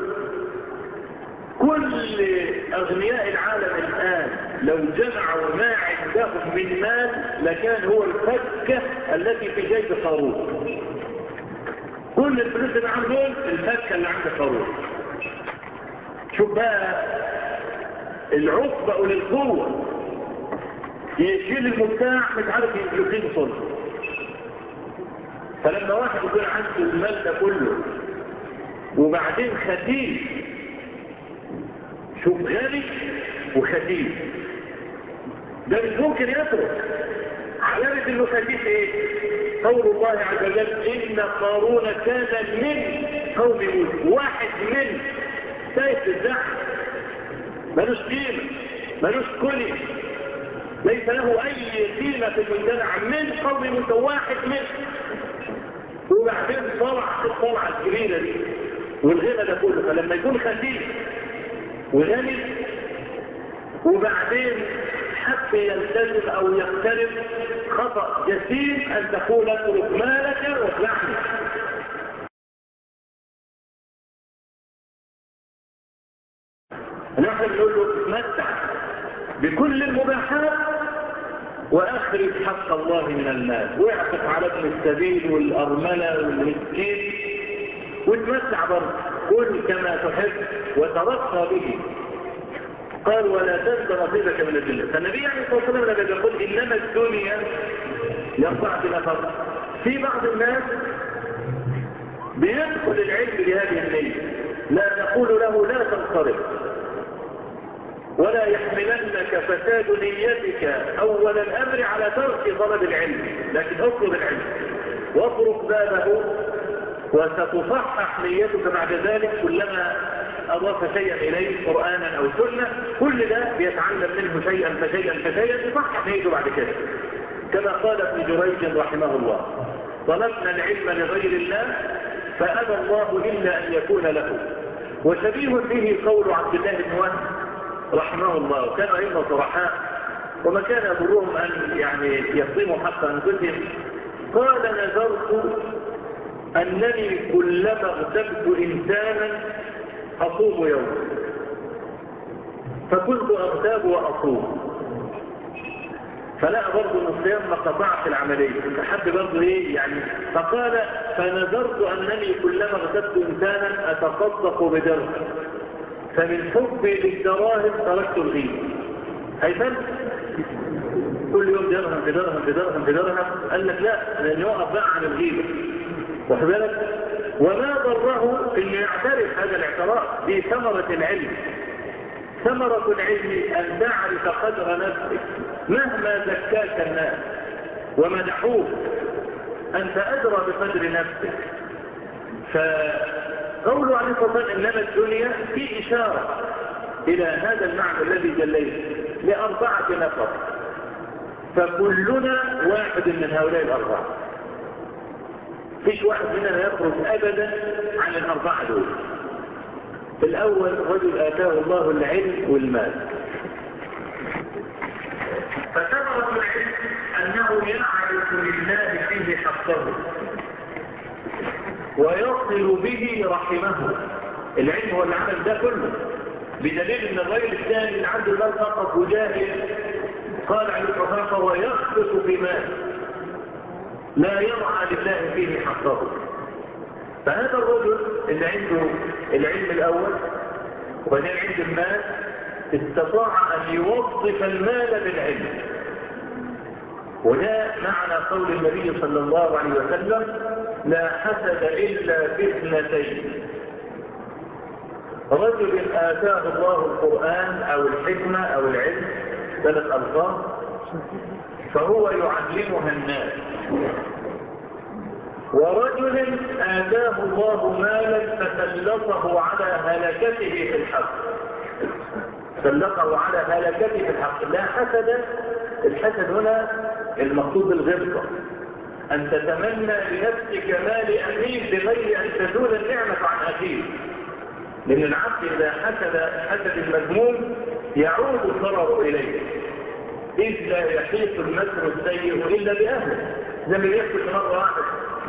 كل أغنياء العالم الآن لو جمعوا ما عندهم من مال لكان هو الفكة التي في جيب قارون. كل الفلوس اللي عندهم الفكة اللي عند قارون. شوف بقى العصبة للقوة، يشيل المفتاح مش عارف يقيم صلح. فلما واحد يكون عنده المال ده كله وبعدين ختيم، شوف غني وختيم، ده مش ممكن يترك. علامة انه ختيم ايه؟ قول الله عز وجل: ان قارون كان من قوم موسى. واحد من سيف الزحف، ملوش قيمة، ملوش كلمة، ليس له اي قيمة في المجتمع، من قوم موسى، واحد من. وبعدين طلع الطلعة الكبيرة دي والغنى ده كله. فلما يكون ختيم وغني وبعدين حتى يلتزم او يقترب، خطأ جسيم ان تقول اترك مالك واتبعني. نحن نقول له تمتع بكل المباحات واخرج حق الله من المال، واعطف على ابن السبيل والارمله والمسكين وتمتع برضه، كل كما تحب وترقى به. قال: ولا تنس نصيبك من الدنيا. فالنبي عليه الصلاه والسلام لما يقول انما الدنيا لأربعة نفر، في بعض الناس بيدخل العلم بهذه النية، لا نقول له لا تنصرف ولا يحملنك فساد نيتك أول الأمر على ترك طلب العلم، لكن اطلب العلم واطرق بابه وستصحح نيتك بعد ذلك كلما أضاف شيئا إليه قرآنا أو سنة. كل ده بيتعلم منه شيئا فشيئا يصحح نيته بعد كده. كما قال ابن جريج رحمه الله: طلبنا العلم لغير الله فأبى الله إلا أن يكون له. وشبيه به قول عبد الله بن وهب رحمه الله، كانوا أئمة صرحاء وما كان يضرهم أن يقدموا حق أنفسهم. قال: نذرت أنني كلما اغتبت إنسانا أصوم يوم، فكنت أغتاب وأصوم. فلا برضو الصيام ما قطعت العملية، فحد برضو فقال: فنذرت أنني كلما اغتبت إنسانا أتصدق بدرهم، فمن حبي للدراهم تركت الغيبة. هيفل كل يوم درهم بدرهم. قال لك لا، لأن يقف بقى عن الغيبة. واخد بالك؟ وما ضره انه يعترف هذا الاعتراف. دي ثمرة العلم. ثمرة العلم أن تعرف قدر نفسك مهما زكاك الناس ومدحوك، أنت أدرى بقدر نفسك. فقوله عليه الصلاة والسلام إنما الدنيا في إشارة إلى هذا المعنى الذي جليته لأربعة نفر، فكلنا واحد من هؤلاء الأربعة. فيش واحد مننا يخرج أبدا عن الأربعة دول. الأول رجل آتاه الله العلم والمال، فثمرة العلم أنه يعرف لله فيه حقه، ويصل به رحمه. العلم هو اللي عمل ده كله، بدليل ان الرجل الثاني اللي عنده المال فقط وجاهل قال عليه الصلاة والسلام فهو يخبط في مال لا يرعى لله فيه حقه. فهذا الرجل اللي عنده العلم الأول وبعدين عنده المال استطاع أن يوظف المال بالعلم. وده معنى قول النبي صلى الله عليه وسلم لا حسد إلا في اثنتين: رجل آتاه الله القرآن أو الحكمة أو العلم، 3 ألفاظ، فهو يعلمها الناس. ورجل آتاه الله مالا فسلطه على هلكته في الحق. سلطه على هلكته في الحق. لا حسد. الحسد هنا المقصود بالغبطة، أن تتمنى لنفسك ما لأخيك بغير أن تزول النعمة عن أخيك. لأن العبد إذا حسد المذموم يعود الضرر إليه، إذ لا يحيط المكر السيء إلا بأهله. زي ما يحصل مرة واحد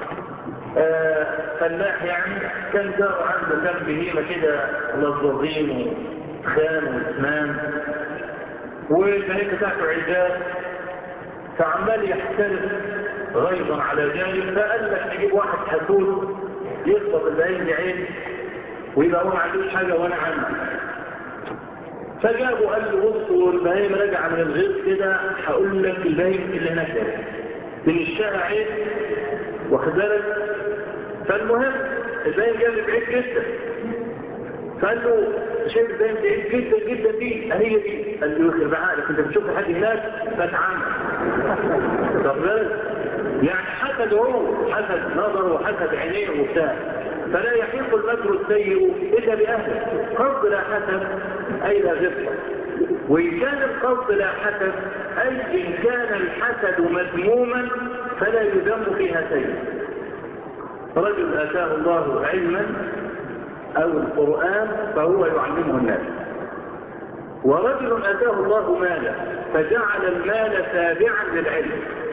فلاح يعني كان جار عنده كان بهيمة كده لظظين وخان واسنان والبهيمة بتاعته عجاب، فعمال يحترف غيظا على جانب، فقال لك نجيب واحد حسود يخبط البهيمة دي عين ويبقى هو ما عندوش حاجة وانا عندي. فجابوا قال له بص والبهيمة رجع من الغيظ كده هقول لك البهيمة اللي هناك ده من الشارع عين واخد بالك. فالمهم البهيمة جاب بعيد جدا، فقال له شايف البهيمة بعيد جدا جدا دي هي دي. قال له يخرب عقلك انت بتشوف حد هناك فتعامل. واخد بالك يعني حسد هو حسد نظره وحسد عينيه وبتاع. فلا يحيق المكر السيء إلا بأهله. قصد لا حسد أي لا غبطة. وإن كان القصد لا حسد أي إن كان الحسد مذموما فلا يذم فيها سيء. رجل آتاه الله علما أو القرآن فهو يعلمه الناس. ورجل آتاه الله مالا فجعل المال تابعا للعلم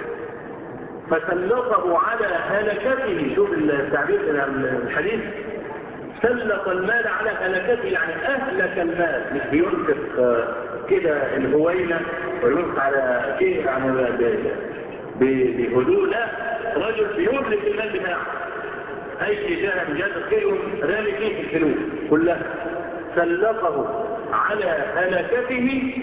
فسلطه على هلكته. شوف التعبير من الحديث، سلط المال على هلكته يعني أهلك المال، مش بينفق كده الهوينة وينفق على شيء يعني بهدوء، لا، رجل بيهلك المال بتاعه. أي جهة جاد خير رامي فيه الفلوس كلها، سلطه على هلكته.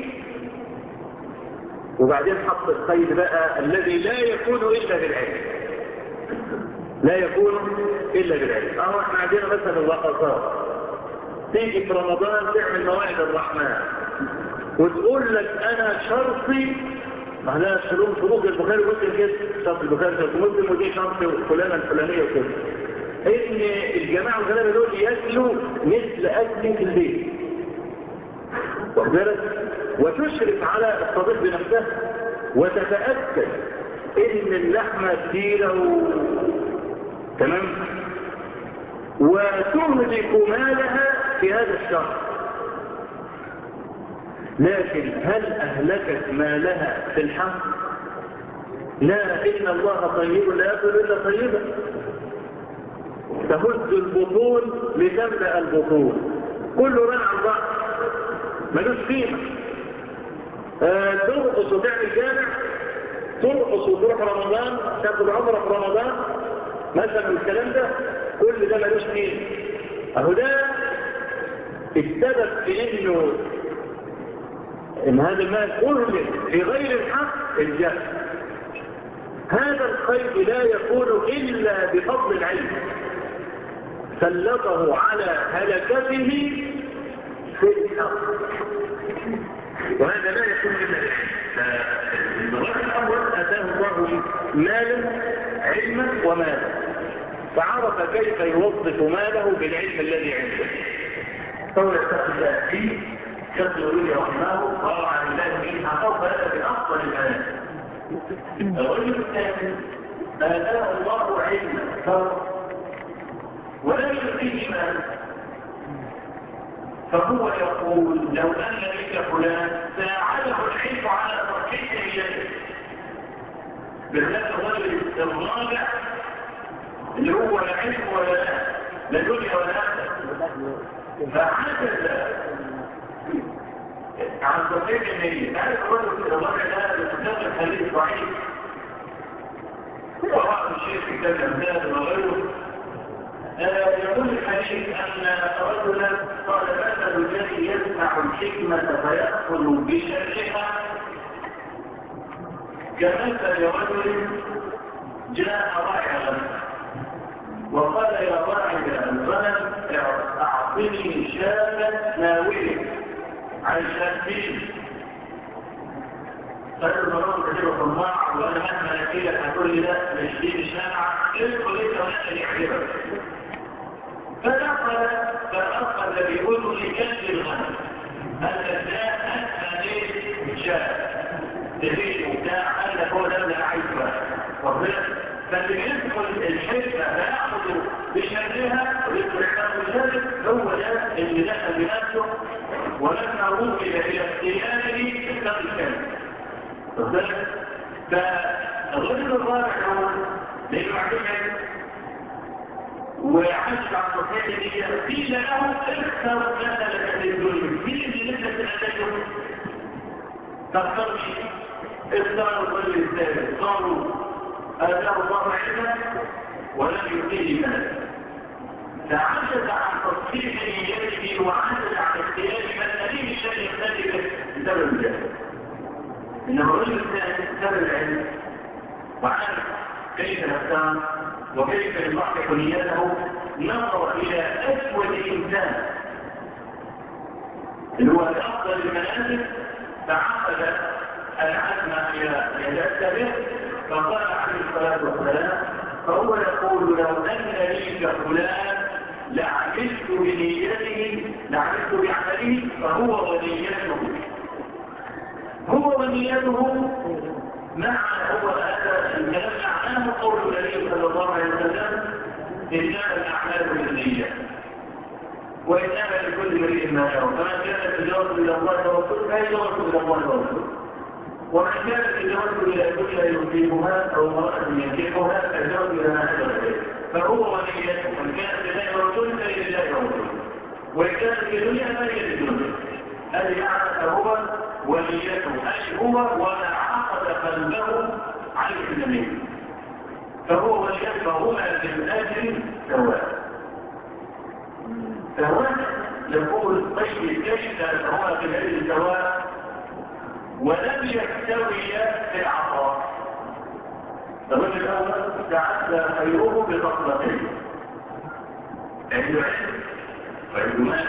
وبعدين حط القيد بقى الذي لا يكون إلا بالعلم. لا يكون إلا بالعلم. احنا عندنا مثلا الرقصات تيجي في رمضان تعمل موائد الرحمن وتقول لك أنا شرطي لا شروط البخاري ومسلم كده، شرط البخاري شرط مسلم ودي شرط فلانة الفلانية وكده، إن الجماعة الغلابة دول يأكلوا مثل أكل في البيت وتشرف على الطبيب بنفسها وتتأكد إن اللحمة كتيرة تمام وتهلك مالها في هذا الشهر. لكن هل أهلكت مالها في الحق؟ لا، إن الله طيب لا يأكل إلا طيبا. تهز البطون لتملأ البطون، كله رن عن بعض ملوش قيمة. ترقص وتعمل جامع، ترقص وتروح رمضان تاخد عمرة في رمضان مثلا، والكلام ده كل ده ملوش قيمة. اهو ده السبب في ان هذا المال اهلك في غير الحق الجهل. هذا الخير لا يكون الا بفضل العلم، سلطه على هلكته في الحق، وهذا لا يكون الا بالعلم. فالرجل الاول اتاه الله مالا علما ومالا فعرف كيف يوظف ماله بالعلم الذي عنده. قول الشافعي شيخ الولي رحمه قال عن الله به حقق هذا بافضل الآيات. الرجل الثاني آتاه الله علما ولا يؤتيه مالا فهو يقول لو أن لك فلان ساعده العلم على تركيه إليه. بالذات الرجل الرابع اللي هو لا علم ولا لا دنيا ولا آخرة. فعجز عن تصديق النية. تعرف الرجل ده بصدق الحديث ضعيف وبعض الشيء في كتاب الأمثال وغيره يقول الحديث أن رجلا قال مثل الذي يسمع الحكمة فيأخذ بشرها كمثل رجل جاء راعي وقال يا راعي الغنم أعطني شاة ناوية عن شاتين. قال المرام كتبه طماع وأنا مهما نتيجة هتقول لي لا مشتين شامعة اسكو ليس وانا يعجبك. فأخذ بيقول لي كشف الغنم هذا الشاة أسمى ليه شاة تبين وبتاع قال لك هو ده اللي عايز بقى. فاللي يدخل الحكمة فيأخذ بشرها ويدخل الحكمة بشرها هو ده اللي دخل بنفسه ولما وصل إلى اختياره اتقى الكلمة. فالرجل الرابع هو لأنه بعدين وعجز عن تصحيح دي قيل له اختر مثلا للدنيا مين اللي لسه تتعلم تختار مين؟ اختاروا الرجل الثالث قالوا آتاه الله علما ولم يؤتيه مالا فعجز عن تصحيح نيته وعجز عن اختيار مسألة الشيء الذي بسبب الجهل. إنما الرجل الثاني بسبب العلم وعارف كيف نختار وكيف يصحح نيته نظر إلى أسود إنسان اللي هو أفضل المنازل فعقد العزم يتأتى فقال عليه الصلاة والسلام فهو يقول لو أن لي كفلان لعملت بنيته لعملت بعمله فهو ونيته هو ونيته معنى هو هذا الكلام معناه قول النبي صلى الله عليه وسلم إنما الأعمال بالنيات وإنما لكل امرئ ما يرى فمن كانت هجرته إلى الله ورسوله فهجرته إلى الله ورسوله ومن كانت هجرته إلى دنيا يصيبها أو امرأة ينكحها فهجرته إلى ما هاجر إليه فهو ونيته من كانت لله ورسوله فهي لله ورسوله وإن كانت لدنيا فهي للدنيا هذه معنى هو ونيته أي هو وما عقد قلبه على النبي فهو ونيته فهما للأجل سواء سواء يقول طيب كيف هو في الأجل سواء ولم يستوي في العطاء الرجل الأول تعدى خيره بخصلتين علم وعلم مال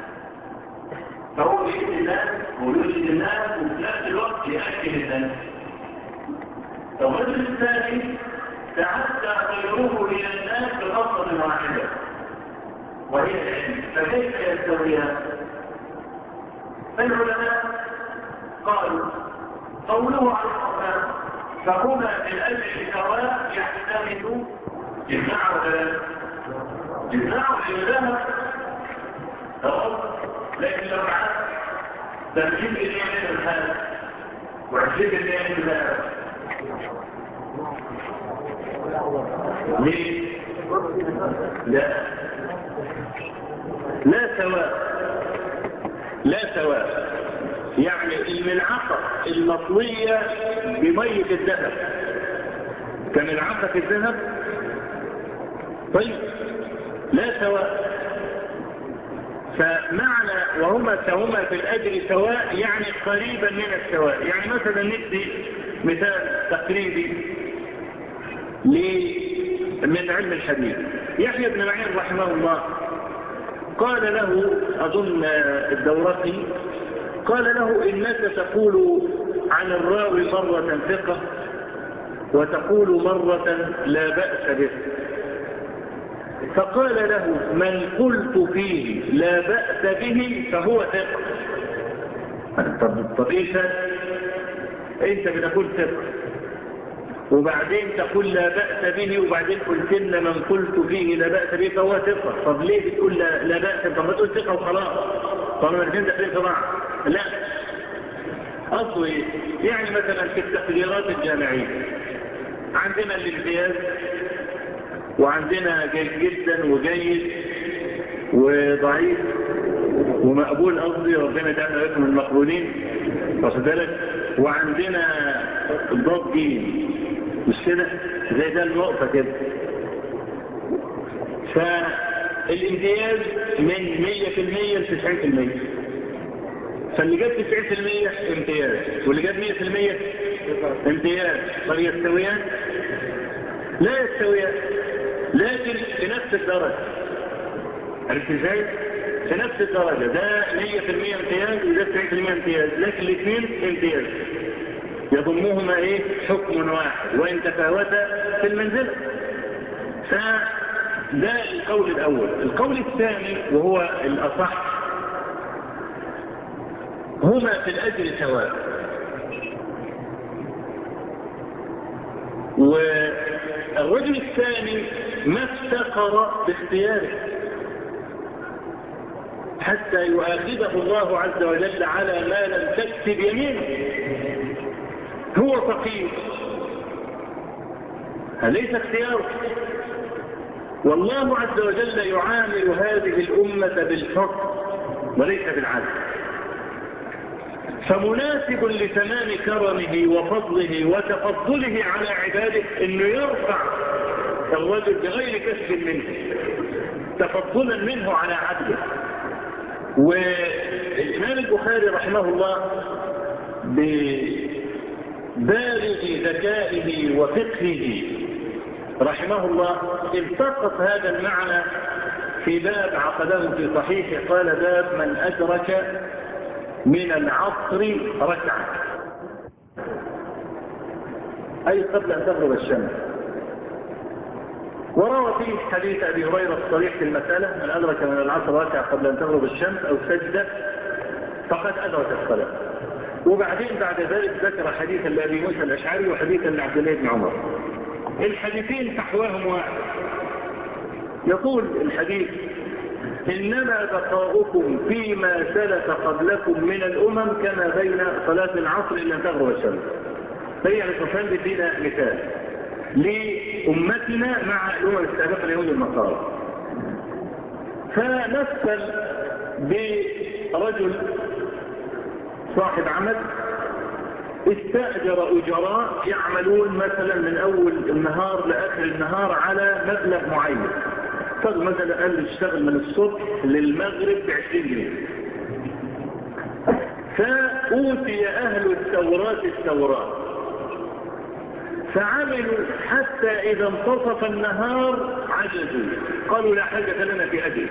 فهو يجد الناس ويجد الناس وفي نفس الوقت يأكل الناس الرجل الثاني تعدى خيره إلى الناس بخصلة واحدة وهي العلم فكيف يستويان؟ العلماء قالوا قوله على القرآن فهما من أجل سواء يحتمل يمنعوا الذهب لكن لو عاد 30 جنيه من الحال و20 جنيه من الذهب ليه؟ لا سواء يعني الملعقة المطوية بمية الذهب كملعقة الذهب طيب لا سواء فمعنى وهما كهما في الأجر سواء يعني قريبا من السواء يعني مثلا ندي مثال تقريبي من علم الحديث يحيى بن معين رحمه الله قال له أظن الدورقي قال له إنك تقول عن الراوي مرة ثقة وتقول مرة لا بأس به فقال له من قلت فيه لا بأس به فهو ثقة طب انت بتقول ثقة وبعدين تقول لا بأس به وبعدين قلت لنا من قلت فيه لا بأس به فهو ثقة طب ليه بتقول لا بأس طب ما تقول ثقة وخلاص طب ما الاثنين داخلين في بعض لا أصله إيه؟ يعني مثلا في التقديرات الجامعية عندنا الامتياز وعندنا جيد جدا وجيد وضعيف ومقبول، قصدي ربنا يجعلنا لكم المقبولين، واخد بالك؟ وعندنا ضاد جيم، مش كده؟ زي ده النقطة كده. فالامتياز من 100% ل 90%. فاللي جاب 90% امتياز، واللي جاب 100% امتياز. طب يستويان؟ لا يستويان، لكن في نفس الدرجة. عرفت ازاي؟ في نفس الدرجة، ده 100% امتياز وده 90% امتياز، لكن الاثنين امتياز يضمهما ايه؟ حكم واحد وان تفاوتا في المنزلة. فده القول الاول. القول الثاني وهو الاصح، هما في الاجر سواء. والرجل الثاني ما افتقر باختياره حتى يؤاخذه الله عز وجل على ما لم تكسب يمينه. هو فقير، ليس اختياره. والله عز وجل يعامل هذه الأمة بالفضل وليس بالعدل. فمناسب لتمام كرمه وفضله وتفضله على عباده انه يرفع الرجل بغير كسب منه، تفضلا منه على عدله. والإمام البخاري رحمه الله ببالغ ذكائه وفقهه رحمه الله التقط هذا المعنى في باب عقده في صحيحه، قال: باب من أدرك من العصر ركعة، أي قبل أن تغرب الشمس. وروى فيه حديث أبي هريرة الصريح في المسألة: من أدرك من العصر ركعة قبل أن تغرب الشمس أو سجدة فقد أدرك الصلاة. وبعدين بعد ذلك ذكر حديثا لأبي موسى الأشعري وحديثا لعبد الله بن عمر. الحديثين فحواهم واحد. يقول الحديث: إنما بقاؤكم فيما سلف قبلكم من الأمم كما بين صلاة العصر إلى أن تغرب الشمس. فهي على فينا مثال لأمتنا مع الأمم السابقة اليهود والنصارى. فنسأل برجل صاحب عمل استأجر أجراء يعملون مثلا من أول النهار لآخر النهار على مبلغ معين. قال مثلا قال اشتغل من الصبح للمغرب ب20 جنيه. فأوتي أهل التوراة فعملوا حتى إذا انتصف النهار عجزوا، قالوا: لا حاجة لنا في أجل.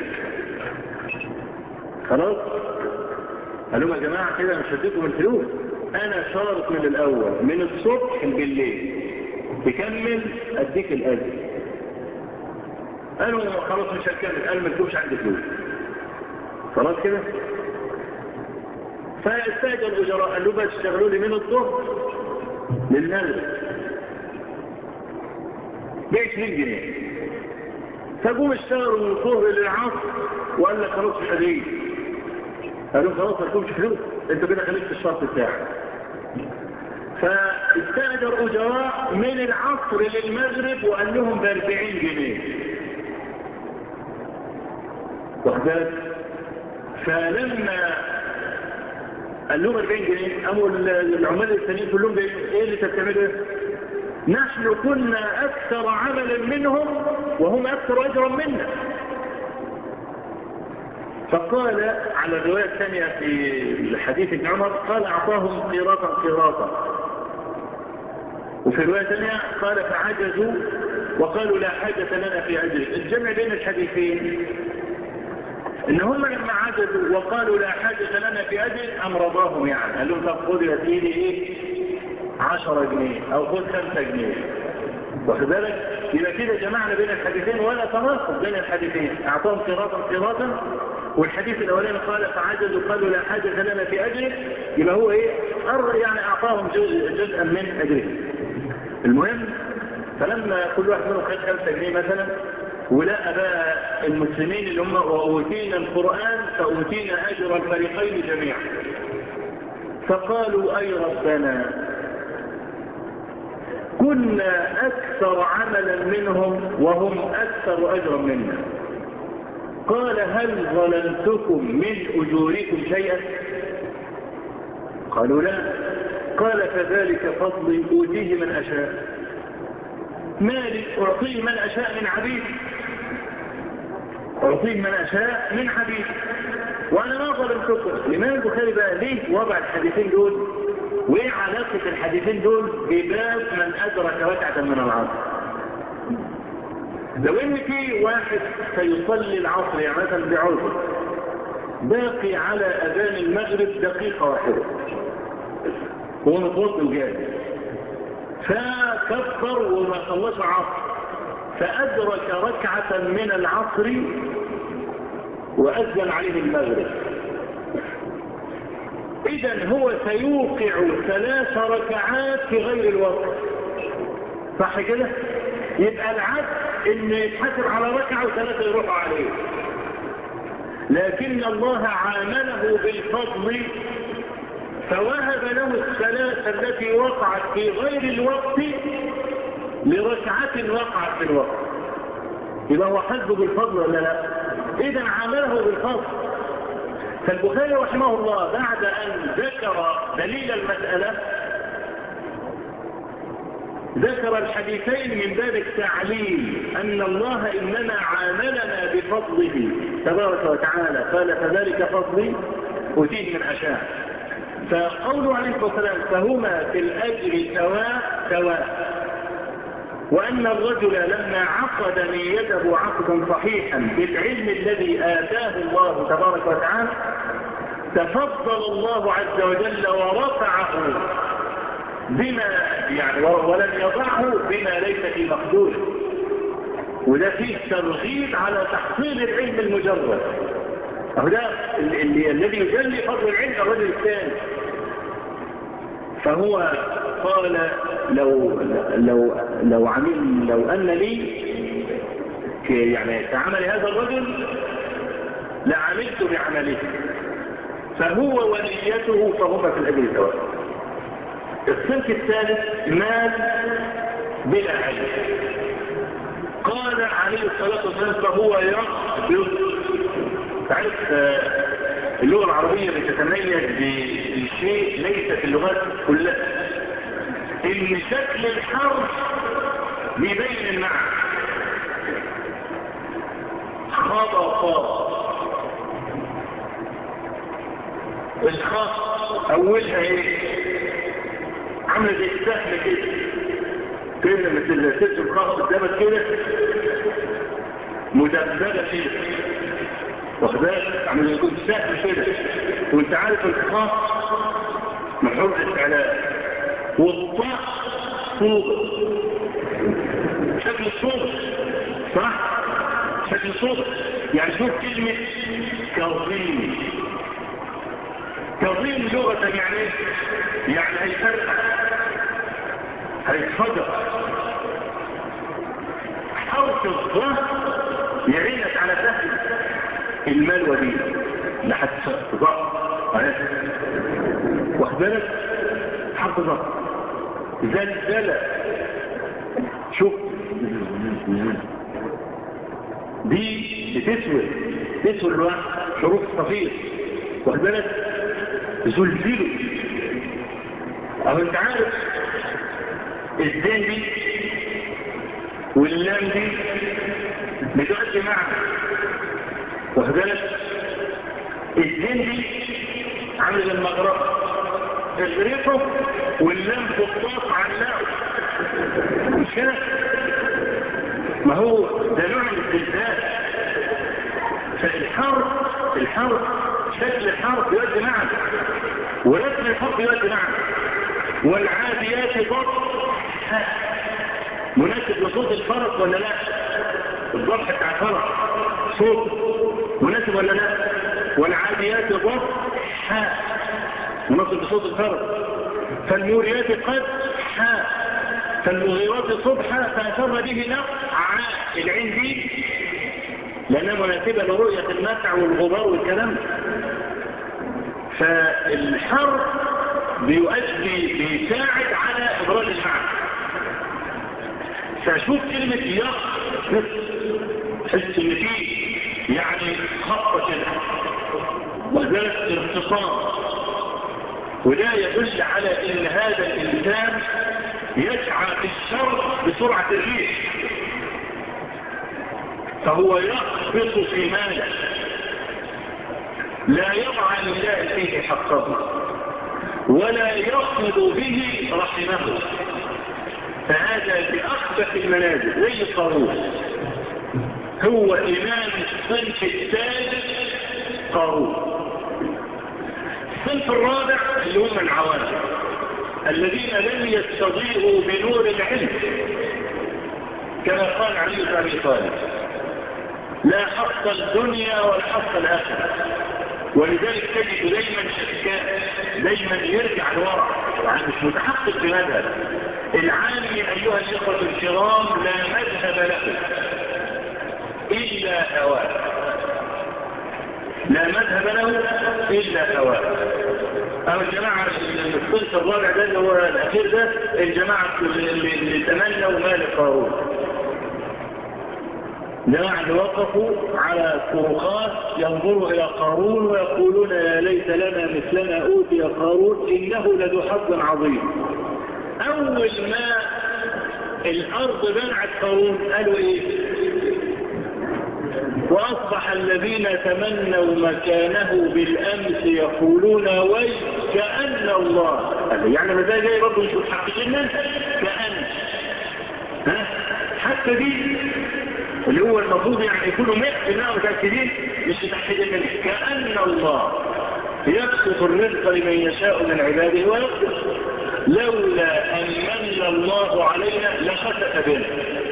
خلاص قالوا: يا جماعة كده مش هديكم الفلوس، أنا شارط من الأول من الصبح بالليل تكمل أديك الأجل. قالوا: خلاص مش هنكمل. قالوا: ما تكونش عندي فلوس. خلاص كده. فاستاجر الأجراء قالوا: بس اشتغلوا لي من الظهر للمغرب ب20 جنيه. فقوم اشتغلوا من الظهر للعصر وقال لك: خلاص مش هديك. قالوا: خلاص ما تكونش فلوس، انت كده خليت الشرط بتاعك. فاستاجر أجراء من العصر للمغرب وقال لهم ب40 جنيه. واخدات. فلما قال لهم 40 جنيه قاموا العمال الثانيين كلهم جايين: ايه اللي بتعملوا؟ نحن كنا اكثر عملا منهم وهم اكثر اجرا منا. فقال على الرواية الثانية في حديث ابن عمر قال: اعطاهم قيراطا. وفي رواية ثانية قال: فعجزوا وقالوا: لا حاجة لنا في أجرك. الجمع بين الحديثين ان هم لما عجزوا وقالوا: لا حاجة لنا في أجرك، امرضاهم يعني قال لهم: طب خذ يا سيدي ايه 10 جنيه او خذ 5 جنيه. واخد بالك؟ يبقى كده جمعنا بين الحديثين ولا تناقض بين الحديثين. اعطاهم قيراطا والحديث الاولاني قال: فعجزوا قالوا: لا حاجة لنا في أجرك. يبقى هو ايه يعني اعطاهم جزءا من أجرهم. المهم فلما كل واحد منهم خد 5 جنيه مثلا، ولقى بقى المسلمين اللي هم: وأوتينا القرآن فأوتينا أجر الفريقين جميعا. فقالوا: أي ربنا كنا أكثر عملا منهم وهم أكثر أجرا منا. قال هل ظلمتكم من أجوركم شيئا؟ قالوا لا. قال فذلك فضلي أوتيه من أشاء، مالي أعطيه من أشاء من عبيدي، أعطيه من أشاء من عبيدي، وأنا ما ظلمتكم. الإمام البخاري بقى ليه وضع الحديثين دول، وإيه علاقة الحديثين دول بباب من أدرك ركعة من العصر؟ لو إن في واحد سيصلي العصر يعني مثلا بعذر باقي على أذان المغرب دقيقة واحدة، هو متوضي وجاي فكبر وما صلاش العصر، فأدرك ركعة من العصر وأذن عليه المغرب، إذن هو سيوقع 3 ركعات في غير الوقت، صح كده؟ يبقى العبد إنه يتحسب على ركعة و3 يروحوا عليه، لكن الله عامله بالفضل فوهب له 3 التي وقعت في غير الوقت لركعة وقعت في الوقت. يبقى هو حسبه بالفضل ولا لا؟ إذن عامله بالفضل. فالبخاري رحمه الله بعد أن ذكر دليل المسألة ذكر الحديثين من باب التعليل أن الله إنما عاملنا بفضله تبارك وتعالى، قال فذلك فضلي أتيه من أشاء. فقوله عليه الصلاة والسلام فهما في الأجر سواء، وأن الرجل لما عقد نيته عقدا صحيحا بالعلم الذي آتاه الله تبارك وتعالى تفضل الله عز وجل ورفعه بما يعني ولم يضعه بما ليس في مقدوره، وده فيه ترغيب على تحصيل العلم المجرد. ده الذي يجلي فضل العلم الرجل الثاني. فهو قال لو أن لي يعني كعمل هذا الرجل لعملت بعمله، فهو ونيته فهما في الأجر سواء. الصنف الثالث مال بلا علم. قال عليه الصلاة والسلام فهو يقبض. تعرف اللغة العربية بتتميز بشيء ليس في اللغات كلها، ان شكل الحرف بيبين المعنى. خطأ الخط اولها ايه؟ عامله زي السهم كده لما ترسم الخط قدامك كده مدببه كده، واخد بالك؟ عامله زي يكون سهم كده، وانت عارف الخط محور الاستعلاء والطاء صوبه، شكل الصوبه صح؟ شكل الصوبه. يعني شوف كلمه كظيم. كظيم لغة يعني ايه؟ يعني هيفرقع، هيتفجر. حرف الظهر يعينك على سهل الملوى دي لحد ظهر، واخد بالك؟ حرف ظهر زلزلة، شوف دي بتسوي الواحد حروف صفير، واخد بالك؟ زلزلوا. اهو انت عارف الزين دي واللام دي بتؤدي معنى، واخد بالك؟ الزين دي عامل المغرب اغرقه واللام فطاط علقه، مش كده؟ ما هو ده نوع من الزلزال. فالحرف شكل الحرف يؤدي معنى، ورسم الحرف يؤدي معنى. والعاديات ضبط مناسب لصوت الفرس ولا لا؟ الضبط بتاع الفرس صوت مناسب ولا لا؟ والعاديات ضبط مناسب لصوت الفرس. فالموريات قد فالمغيرات صبحا فأثر به نقع العين دي لأنها مناسبة لرؤية النقع والغبار والكلام. فالحرف بيساعد على إبراز المعنى. فشوف كلمة يقبض، حس ان فيه يعني خطة كده وذلك ارتصام، وده يدل على ان هذا الانسان يسعى في الشر بسرعة الريح، فهو يقبض في ماله، لا يضع لله فيه حقه ولا يقبض به رحمه، فهذا بأخبث المنازل زي قارون، هو إمام الصنف الثالث قارون. الصنف الرابع اللي هم العوام الذين لم يستضيئوا بنور العلم، كما قال علي بن أبي طالب لا حق الدنيا ولا حق الآخرة، ولذلك تجد دايما شكاء، دايما يرجع لورا، يعني مش متحقق بمذهب. العالم أيها الإخوة الكرام لا مذهب له إلا هواه، لا مذهب له إلا هواه. أو الجماعة الصنف الرابع ده اللي هو الأخير ده، الجماعة اللي تمنوا مال قارون، جماعة اللي وقفوا على الطرقات ينظروا إلى قارون ويقولون يا ليت لنا مثلنا أوتي قارون إنه لذو حظ عظيم. أول ما الأرض بلعت قارون قالوا إيه؟ وأصبح الذين تمنوا مكانه بالأمس يقولون وي كأن الله، يعني ما زي جاي برضه مش متحققين منه كأن، حتى دي اللي هو المفروض يعني يكونوا 100% متأكدين مش متأكدين منه، كأن الله يبسط الرزق لمن يشاء من عباده ويقدر، لولا أن من الله علينا لخسف بنا.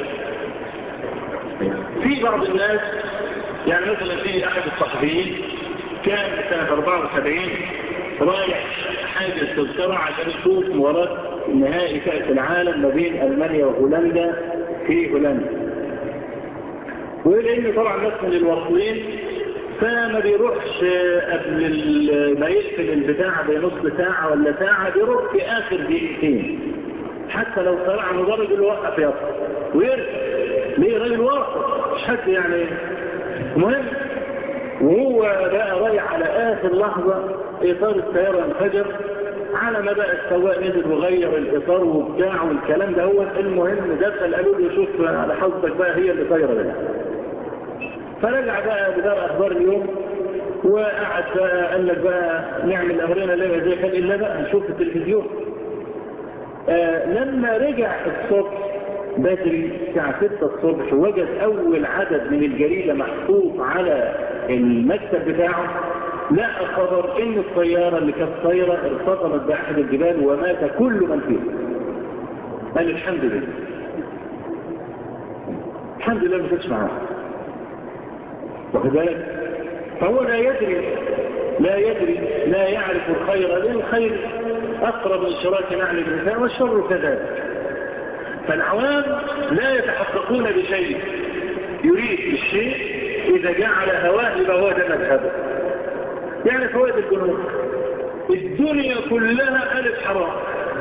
في بعض الناس يعني مثلا في أحد الصحفيين كان سنة 74 رايح حاجز تذكرة عشان يشوف مباراة نهائي كأس العالم ما بين ألمانيا وهولندا في هولندا، ولأنه طبعا ناس من الواصلين فما بيروحش قبل ما يقفل البتاع بنص ساعة ولا ساعة، بيروح في آخر دقيقتين حتى لو طلع مدرج اللي وقف يطلع ويرجع. ليه؟ راجل واقف مش حد يعني مهم. وهو بقى رايح على آخر لحظة إطار السيارة انفجر، على ما بقى السواق نزل وغير الإطار وبتاع والكلام ده. هو المهم دخل قالوا له شوف على حظك بقى هي اللي طايرة بقى. فرجع بقى بدار أخبار اليوم وقعد بقى قال لك بقى نعمل أمرنا لما زي كان إلا بقى نشوف التلفزيون. لما رجع الصبح بدري الساعة 6 الصبح وجد أول عدد من الجريدة محطوط على المكتب بتاعه، لقى خبر إن الطيارة اللي كانت طايرة ارتطمت بأحد الجبال ومات كل من فيها. قال الحمد لله، الحمد لله ما كانش معاه. واخد بالك؟ فهو لا يدري لا يعرف الخير، لأن الخير أقرب من شراك نعل الإنسان والشر كذلك. فالعوام لا يتحققون بشيء، يريد الشيء إذا جعل هواه يبقى هو ده مذهبه. يعني فوائد البنوك الدنيا كلها ألف حرام،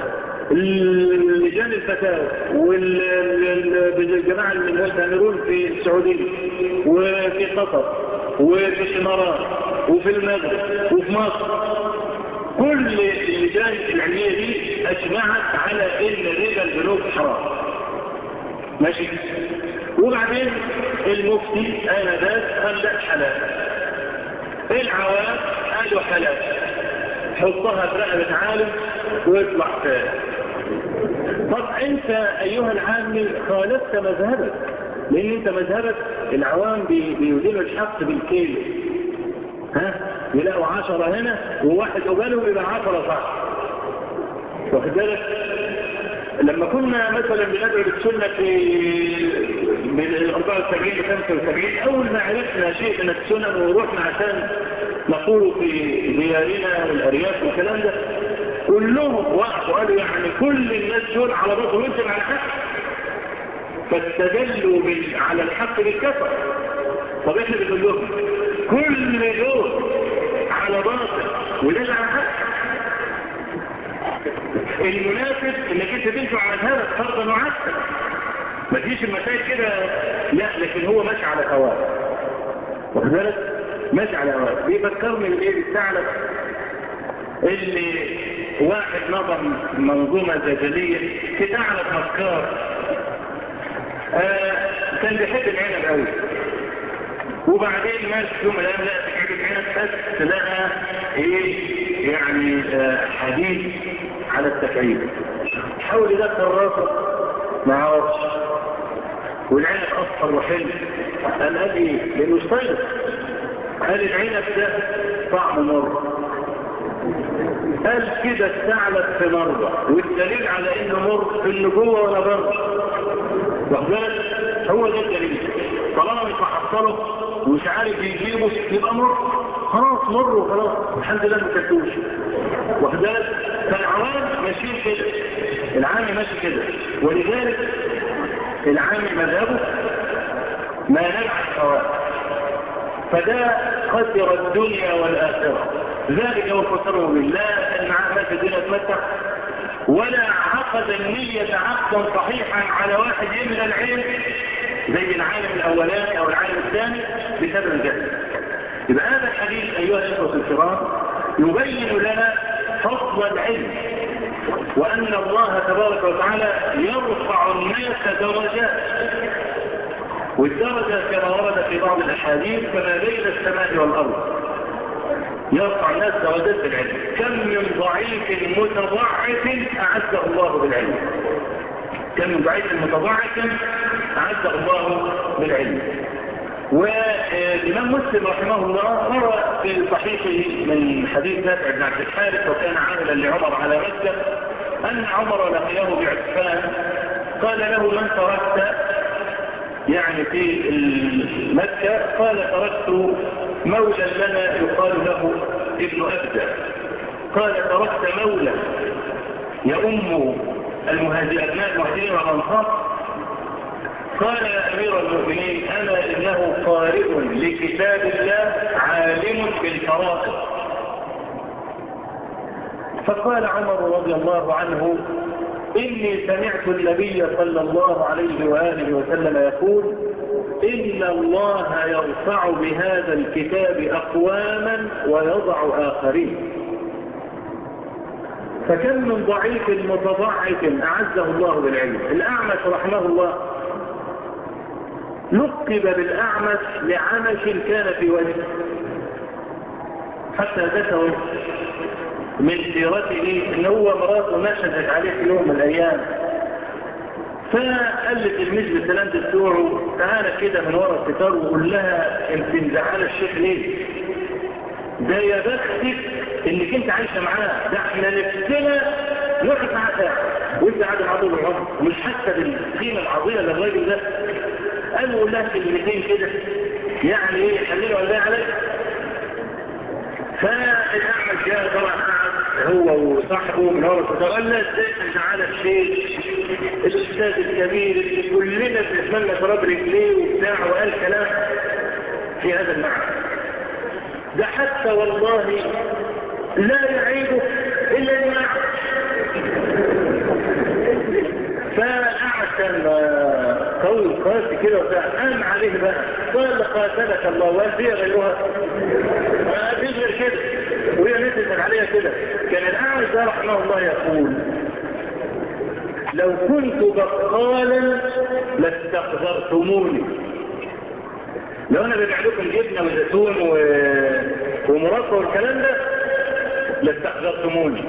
لجان الفتاوى والجماعة المؤتمرون في السعودية وفي قطر وفي الإمارات وفي المغرب وفي مصر، كل اللجان العلمية دي أجمعت على إن ربا البنوك حرام. ماشي. وبعدين المفتي آنذاك قال لا حلال، العوام قالوا حلال، حطها برقبة عالم ويطلع فيها. طب انت ايها العامي خالفت مذهبك، لان انت مذهبك العوام بيوزنوا الحق بالكيلو، يلاقوا 10 هنا وواحد قباله يبقى 10 صح. واخد بالك؟ لما كنا مثلا بندعو للسنة من 74 ل 75 اول ما عرفنا شيء من السنن ورحنا عشان نقول في ديارنا والارياف والكلام ده، كلهم وقفوا قالوا يعني كل الناس دول على باطل وانت على حق، فاستدلوا على الحق بالكفر. طب احنا بنقول لهم كل دول على باطل وده على حق. المناسب انك انت تمشوا على هذا فرضا وعكسا، ما فيش المسائل كده، لا، لكن هو ماشي على هواه، واخد بالك؟ ماشي على هواه. بيفكرني بايه؟ بالثعلب اللي واحد نظم منظومه زجاجيه في ثعلب مكار، كان بيحب العنب قوي، وبعدين ماشي يوم الان لقى في العنب بس لقى ايه يعني حديد على التكعيب، حاول يدخل راسه ما عرفش، والعنب اصفر وحلو، قال ايه؟ لانه اشتغل، قال العنب ده طعم مر، قال كده الثعلب في مرة، والدليل على انه مر في انه جوه ولا بره، واخد بالك؟ هو ده الدليل، طالما مش محصله ومش عارف يجيبه يبقى مر، خلاص مر وخلاص، الحمد لله ما كلتوش، واخد بالك؟ فالعوام ماشيين كده، العامي ماشي كده، ولذلك العامي مذهبه ما ينال عن الهواه، فده خسر الدنيا والآخرة. ذلك يوفقه بالله أن معاه ماشي الدنيا تمتع، ولا عقد النية عقدا صحيحا على واحد يملى العلم زي العالم الأولاني أو العالم الثاني بسبب الجهل. يبقى هذا الحديث أيها الأخوة الكرام يبين لنا فضل العلم، وأن الله تبارك وتعالى يرفع الناس درجات، والدرجة كما ورد في بعض الأحاديث كما بين السماء والأرض، يرفع الناس درجات بالعلم. كم من ضعيف متضعف أعزه الله بالعلم، كم من ضعيف متضعف أعزه الله بالعلم. والإمام مسلم رحمه الله روى في صحيحه من حديث نافع بن عبد الحارث وكان عاملا لعمر على مكة أن عمر لقيه بعسفان قال له من تركت يعني في مكة؟ قال تركت مولا لنا يقال له ابن أبدة. قال تركت مولا يؤم أبناء المهاجرين والأنصار؟ قال يا أمير المؤمنين أنا إنه قارئ لكتاب الله عالم بالفرائض. فقال عمر رضي الله عنه إني سمعت النبي صلى الله عليه وآله وسلم يقول إن الله يرفع بهذا الكتاب أقواما ويضع آخرين. فكم من ضعيف متضعف أعزه الله بالعلم. الأعمش رحمه الله لقب بالأعمش لعمش كان في وجهه، حتى ذكروا من سيرته ان هو مراته نشدت عليه في يوم من الايام، فقال لتلميذ بالسلام بتوعه تعالى كده من ورا الستار وقول لها انت مزعله الشيخ ليه؟ ده يا بختك انك انت عايشه معاه، ده احنا نفسنا نقعد معاه ساعه وانت قاعد معاه طول العمر مش حاسه بالقيمه العظيمه للراجل ده. قال له قول لها كلمتين كده يعني ايه خليله الله عليك. فالأعمش جاء طبعا قعد هو وصاحبه من ورا الستار، قال لا ازاي مزعله الشيخ الاستاذ الكبير اللي كلنا بنتمنى تراب رجليه وبتاع، وقال كلام في هذا المعنى ده حتى والله لا يعيبه الا المعنى. فقعد كان قوي قاسي كده وبتاع، قام عليه بقى قال قاتلك الله، وقال فيها غيرها ما فيش غير كده، وهي نزلت عليها كده. كان الأعمش ده رحمه الله يقول لو كنت بقالا لاستقذرتموني، لو انا ببيع لكم جبنه وزيتون ومربى والكلام ده لاستقذرتموني،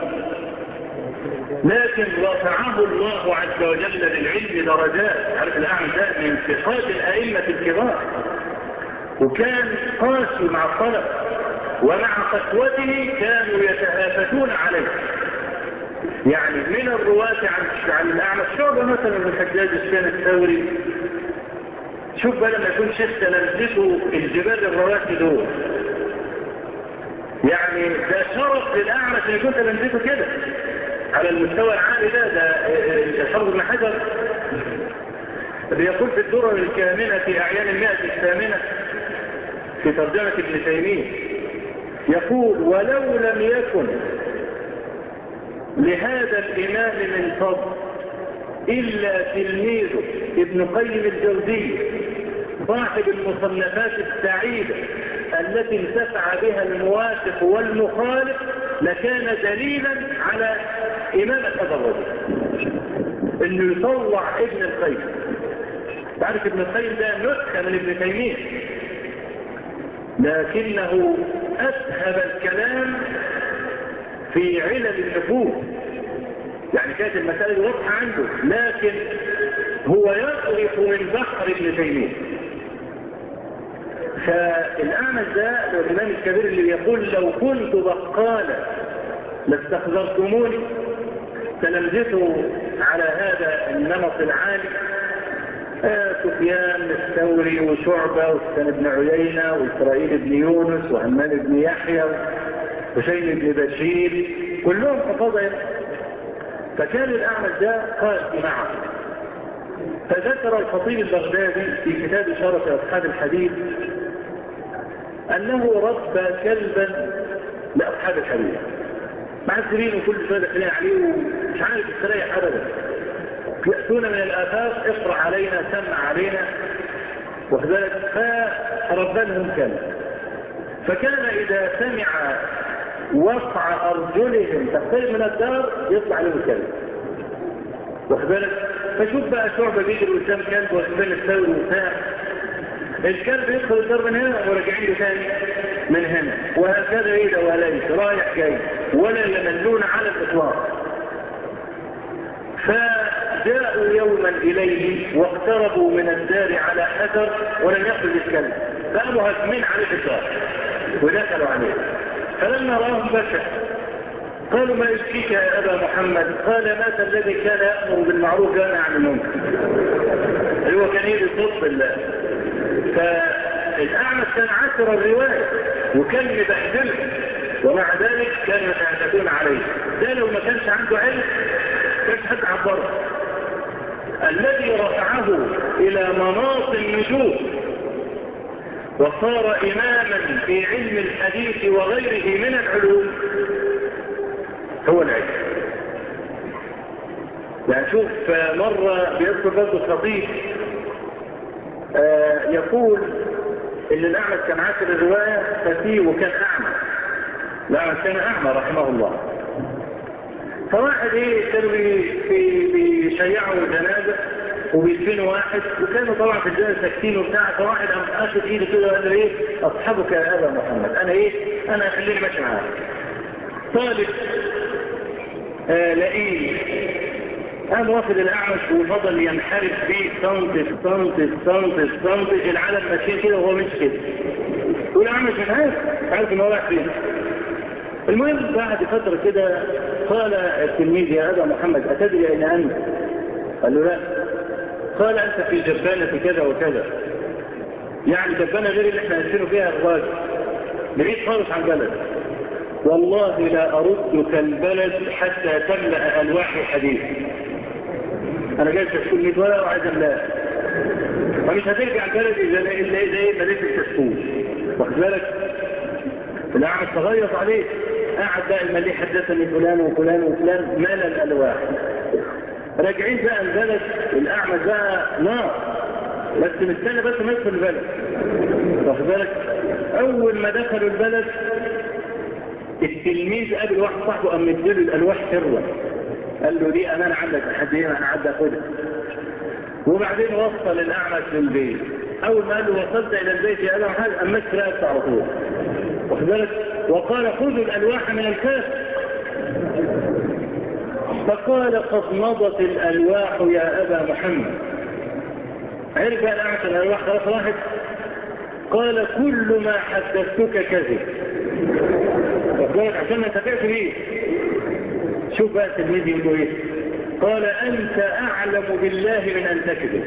لكن رفعه الله عز وجل للعلم درجات. عارف الأعمش ده من ثقات الأئمة الكبار، وكان قاسي مع الطلب، ومع قسوته كانوا يتهافتون عليه. يعني من الرواة عن الأعمش شعبة مثلا من الحجاج الشام الثوري، شوف بقى لما يكون شيخ تلامذته الجبال الرواتي دول، يعني ده شرف للأعمش ان يكون تلامذته كده على المستوى العالي ده الحافظ بن حجر بيقول في الدرر الكامنة في أعيان المئة الثامنة في ترجمة ابن تيمية، يقول ولو لم يكن لهذا الإمام من فضل إلا تلميذه ابن قيم الجوزية صاحب المصنفات السعيدة التي انتفع بها الموافق والمخالف لكان دليلا على إمامة هذا الرجل، انه يطلع ابن القيم. تعرف ابن القيم ده نسخة من ابن تيمية، لكنه أسهب الكلام في علل النفوس. يعني كانت المسألة واضحة عنده، لكن هو يغرق من بحر ابن تيمية. فالأعمش ده الإمام الكبير اللي يقول لو كنت بقالا لاستخبرتموني، تلمذته على هذا النمط العالي سفيان الثوري وشعبة وسفيان بن عيينة وإسرائيل بن يونس وهمام بن يحيى وحسين بن بشير، كلهم حفاظة. فكان الأعمش ده قال معه. فذكر الخطيب البغدادي في كتاب شرف أصحاب الحديث أنه ربى كلبا لأصحاب الحديث، معذبين وكل شوية داخلين عليه ومش عارف يستريح أبدا، يأتون من الآفاق اقرأ علينا سمع علينا وكذلك. فربى لهم كلب، فكان إذا سمع وقع أرجلهم تقترب من الدار يطلع له الكلب وكذلك. فشوف بقى شعبة بيجري قدام كلب وسفيان الثوري وبتاع، الكلب يدخل الدار من هنا وراجعين له ثاني من هنا، وهكذا إذا وليس رايح جاي ولا يملون على الإطلاق. فجاءوا يوما إليه واقتربوا من الدار على حذر ولم يخرج الكلب، فقاموا هجمين عليه في الدار ودخلوا عليه. فلما رآهم بكى، قالوا ما يبكيك يا أبا محمد؟ قال مات الذي كان يأمر بالمعروف وينهى عن المنكر. هو كان يجي صوت الله. فالأعمش كان عاشر الرواية وكان مبهدل، ومع ذلك كانوا يتعتدون عليه. ده لو ما كانش عنده علم كانش حد عبره. الذي رفعه إلى مناط النجوم وصار إماما في علم الحديث وغيره من العلوم هو العلم. يعني شوف مرة بيذكر برضه الخطيب يقول ان الأعمش كان عاشر الرواية ففيه وكان أعمى. الأعمش كان أعمى رحمه الله. فواحد كانوا بيشيعوا جنازة وبيدفنوا واحد، وكانوا طبعا في الجنازة ساكتين وبتاع. فواحد قام اخذ ايده كده وقال له اصحابك يا ابا محمد، انا خليني ماشي معاك. طالب لئيم قام واخد الأعمش وفضل ينحرف فيه سنتي سنتي سنتي سنتي، العالم ماشيين كده وهو مش كده، والأعمش مش عارف ان هو رايح فين. المهم بعد فترة كده قال التلميذ يا أبا محمد أتدري أين أنت؟ قال له لا. قال أنت في جبانة كذا وكذا، يعني جبانة غير اللي احنا نسينه فيها الراجل بعيد خالص عن البلد. والله لا أردك البلد حتى تملأ ألواح حديث. أنا جاي تشكول 100 ورقة وعايز أملاها، فمش هترجع البلد إلا إذا مليت الكشكول. واخد بالك؟ الأعمش تغيظ عليه، قاعد بقى المليه حدثني فلان وفلان وفلان، مال الألواح. راجعين بقى البلد، الأعمش بقى نار، بس مستنى بس ما يدخل البلد. واخد بالك؟ أول ما دخلوا البلد التلميذ قابل واحد صاحبه قام مديله الألواح سرا، قال له دي أمانة عندك لحد أنا عدى أخدها. وبعدين وصل الأعمش للبيت. أول ما قال له وصلت إلى البيت يا أبا محمد أمسك رأسه على طول. واخد بالك؟ وقال خذوا الألواح من الكاس. فقال قد مضت الألواح يا أبا محمد. عرف الأعمش الألواح خلاص راحت. قال كل ما حدثتك كذب. واخد بالك؟ عشان ما انتفعت بيه. شوف بقى التلميذ يقول له ايه؟ قال أنت أعلم بالله من أن تكذب.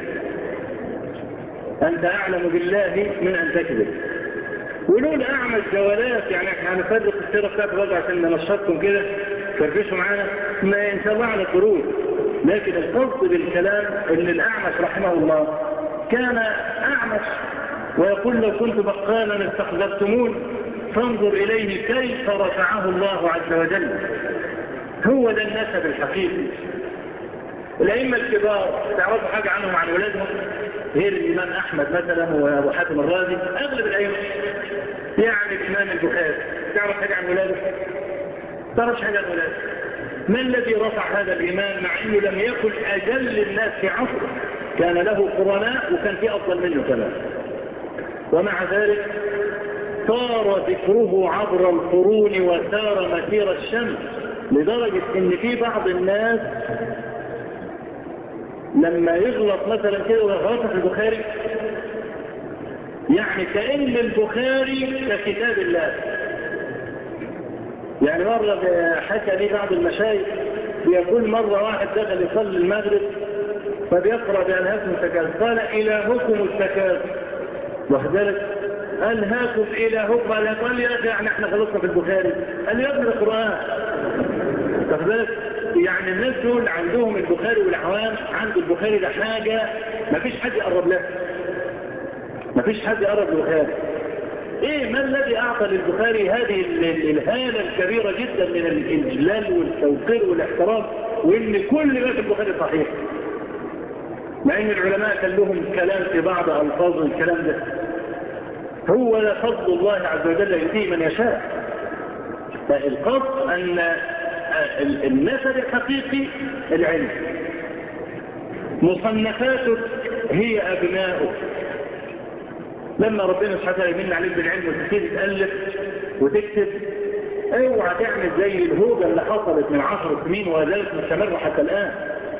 أنت أعلم بالله من أن تكذب. ولولا أعمل جولات، يعني احنا هنفرق السيرة بتاعته برضه عشان ننشطكم كده فرفشوا معانا، ما إن شاء الله على الخروج. لكن القصد بالكلام ان الأعمش رحمه الله كان أعمش، ويقول لو كنت بقالا استخبرتمون، فانظر إليه كيف رفعه الله عز وجل. هو ده النسب الحقيقي. الأئمة الكبار تعرفوا حاجة عنهم عن أولادهم غير الإمام أحمد مثلا وأبو حاتم الرازي؟ أغلب الأئمة يعني الإمام البخاري تعرف حاجة عن أولاده؟ تعرفش حاجة عن أولاده. ما الذي رفع هذا الإمام مع أنه لم يكن أجل الناس في عصره؟ كان له قرناء وكان في أفضل منه كمان، ومع ذلك صار ذكره عبر القرون وسار مسير الشمس، لدرجة ان في بعض الناس لما يغلط مثلا كده ويغلط في البخاري يعني كأن البخاري ككتاب الله. يعني مرة حكى لي بعض المشايخ بيقول مرة واحد دخل يصلي المغرب فبيقرأ بألهاكم التكاثر، قال إلهكم التكاثر، واخد بالك؟ ألهاكم إلهكم، قال يا أخي يعني احنا خلصنا في البخاري، قال لي يقرأ القرآن، واخد بالك؟ يعني الناس دول عندهم البخاري والعوام عنده البخاري ده حاجة ما فيش حد يقرب لها، ما فيش حد يقرب للبخاري. ايه ما الذي اعطى للبخاري هذه الهالة الكبيرة جدا من الاجلال والتوقير والاحترام، وان كل ما في البخاري صحيح، مع ان العلماء كان لهم كلام في بعض الفاظ الكلام ده. هو فضل الله عز وجل يؤتيه من يشاء. فالقصد ان النسب الحقيقي العلم، مصنفاتك هي ابناؤك. لما ربنا سبحانه وتعالى يمن عليك بالعلم وتبتدي تألف وتكتب، اوعى تعمل زي الهوجة اللي حصلت من 10 سنين وذلك مستمر حتى الآن.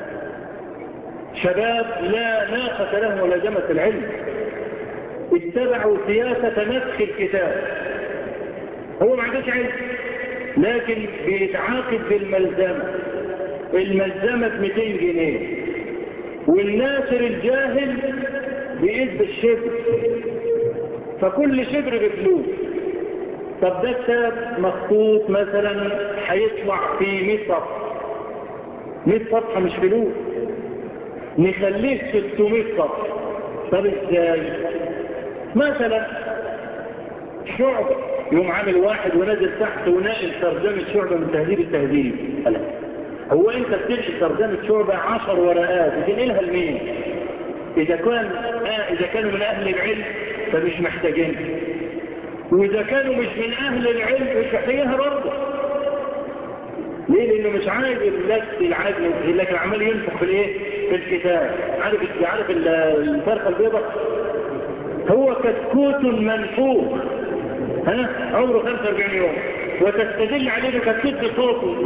شباب لا ناقة لهم ولا جمة العلم، اتبعوا سياسة نسخ الكتاب. هو ما عندوش علم لكن بيتعاقد بالملزمة، الملزمة ب200 جنيه، والناشر الجاهل بيقيس بالشبر، فكل شبر بفلوس. طب ده كتاب مخطوط مثلا هيطلع في 100 صفحة، 100 صفحة مش فلوس، نخليه 600 صفحة. طب ازاي؟ مثلا شعبة يوم عامل واحد ونازل تحت وناقل ترجمة شعبة من تهذيب التهذيب. هو انت بتنقل ترجمة شعبة 10 ورقات بتنقلها لمين؟ اذا كانوا من اهل العلم فمش محتاجين، واذا كانوا مش من اهل العلم مش محتاجينها برضه. ليه؟ لانه مش عايز اللبس العادي، لكن عمال ينفخ في الايه؟ في الكتاب. عارف الفرخه البيضاء؟ هو كتكوت منفوخ عمره 45 يوم، وتستدل عليه بكتكوت بصوته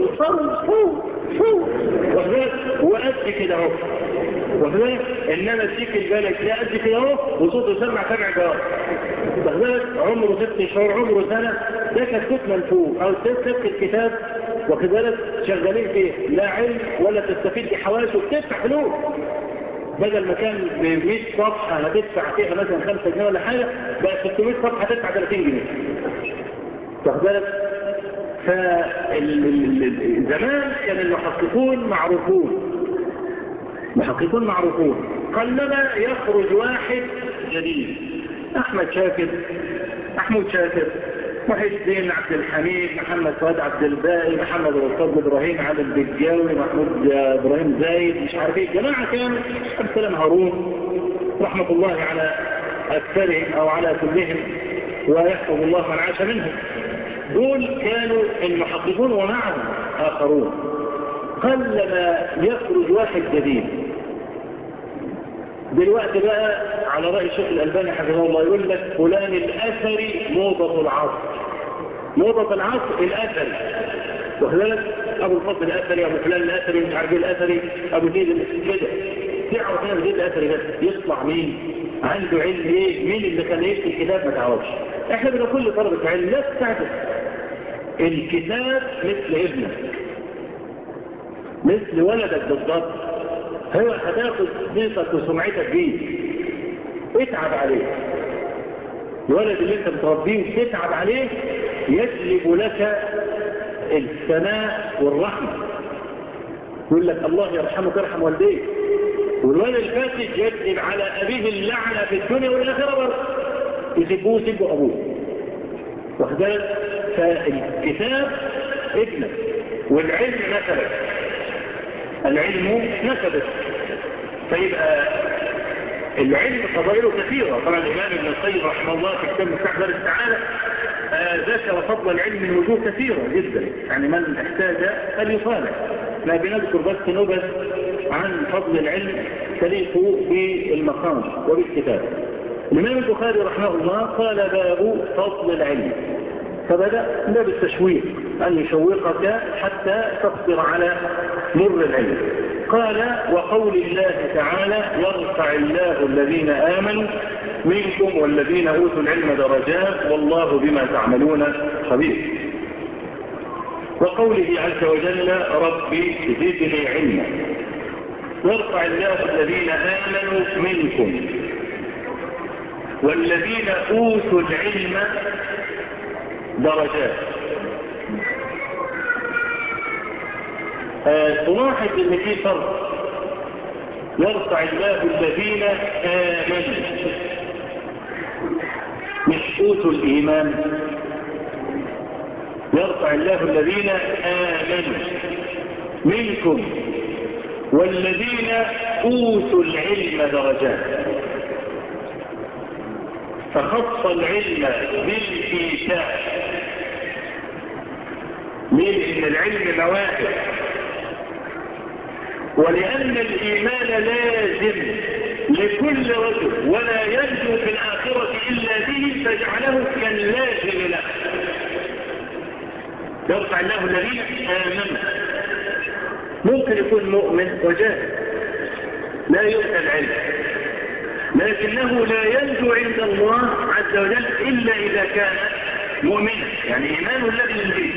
وقد كده اهو، واخد انما الديك البلد لا قد كده اهو وصوته سمع 7 جار، واخد عمره 6 شهور عمره سنه، ده كتكوت منفوخ او تكتب الكتاب، واخد بالك؟ شغالين فيه لا علم ولا تستفيد بحواسه، بتدفع فلوس. بدل ما كان ب 100 صفحه هتدفع فيها مثلا 5 جنيه ولا حاجه، بقى 600 صفحه هتدفع 30 جنيه، واخد بالك؟ فزمان كان المحققون معروفون، قلما يخرج واحد جديد، محمود شاكر، محي الدين عبد الحميد، محمد فؤاد عبد الباقي، محمد الأستاذ إبراهيم علي البجاوي، محمود إبراهيم زايد، مش عارف ايه، جماعة كانوا عبد السلام هارون رحمة الله على أكثرهم أو على كلهم ويحفظ الله من عاش منهم. دول كانوا المحققون ومعهم آخرون. قلما يخرج واحد جديد. دلوقتي بقى على رأي الشيخ الألباني حفظه الله يقول لك فلان الأثري موضة العصر، موضة العصر الأثري، وخلالك أبو الفضل الأثري، أبو فلان الأثري، مش عارف الأثري، أبو زيد كده. تعرف هنا زيد الأثري ده يطلع مين؟ عنده علم ايه؟ مين اللي خليه يكتب الكتاب؟ ما تعرفش. احنا بدنا كل طلبة علم لا تستعجل. الكتاب مثل ابنك، مثل ولدك بالضبط، هو هتاخد صيتك وسمعتك بيه، اتعب عليه. الولد اللي انت بتربيه وتتعب عليه يجلب لك الثناء والرحمة، يقول لك الله يرحمك ويرحم والديك. والولد الفاسد يجلب على أبيه اللعنة في الدنيا والآخرة برضه، يسبوه يسبوا أبوه، واخد بالك؟ فالكتاب ابنك والعلم مثلك. العلم نسبه. فيبقى العلم فضائله كثيرة. طبعا الإمام ابن القيم رحمه الله في كتاب مفتاح دار السعادة ذكر فضل العلم من وجوه كثيرة جدا، يعني من احتاج فليطالع. لا بنذكر بس نبذ عن فضل العلم تليق بالمقام وبالكتاب. الإمام البخاري رحمه الله قال باب فضل العلم، فبدأ باب التشويق، أن يشوقك حتى تصبر على مر العلم. قال وقول الله تعالى يرفع الله الذين آمنوا منكم والذين أوتوا العلم درجات والله بما تعملون خبير. وقوله عز وجل ربي زدني علما. يرفع الله الذين آمنوا منكم والذين أوتوا العلم درجات. تلاحظ ان في فرق. يرفع الله الذين آمنوا، مش أوتوا الإيمان. يرفع الله الذين آمنوا منكم والذين أوتوا العلم درجات. فخص العلم بالإيتاء. ليه؟ إن العلم مواهب، ولأن الإيمان لازم لكل رجل ولا ينجو في الآخرة إلا به، فجعله كاللازم له. يرفع الله الذين آمنوا. ممكن يكون مؤمن وجاهل لا يؤتى العلم، لكنه لا ينجو عند الله عز وجل إلا إذا كان مؤمنا، يعني إيمانه الذي ينجيه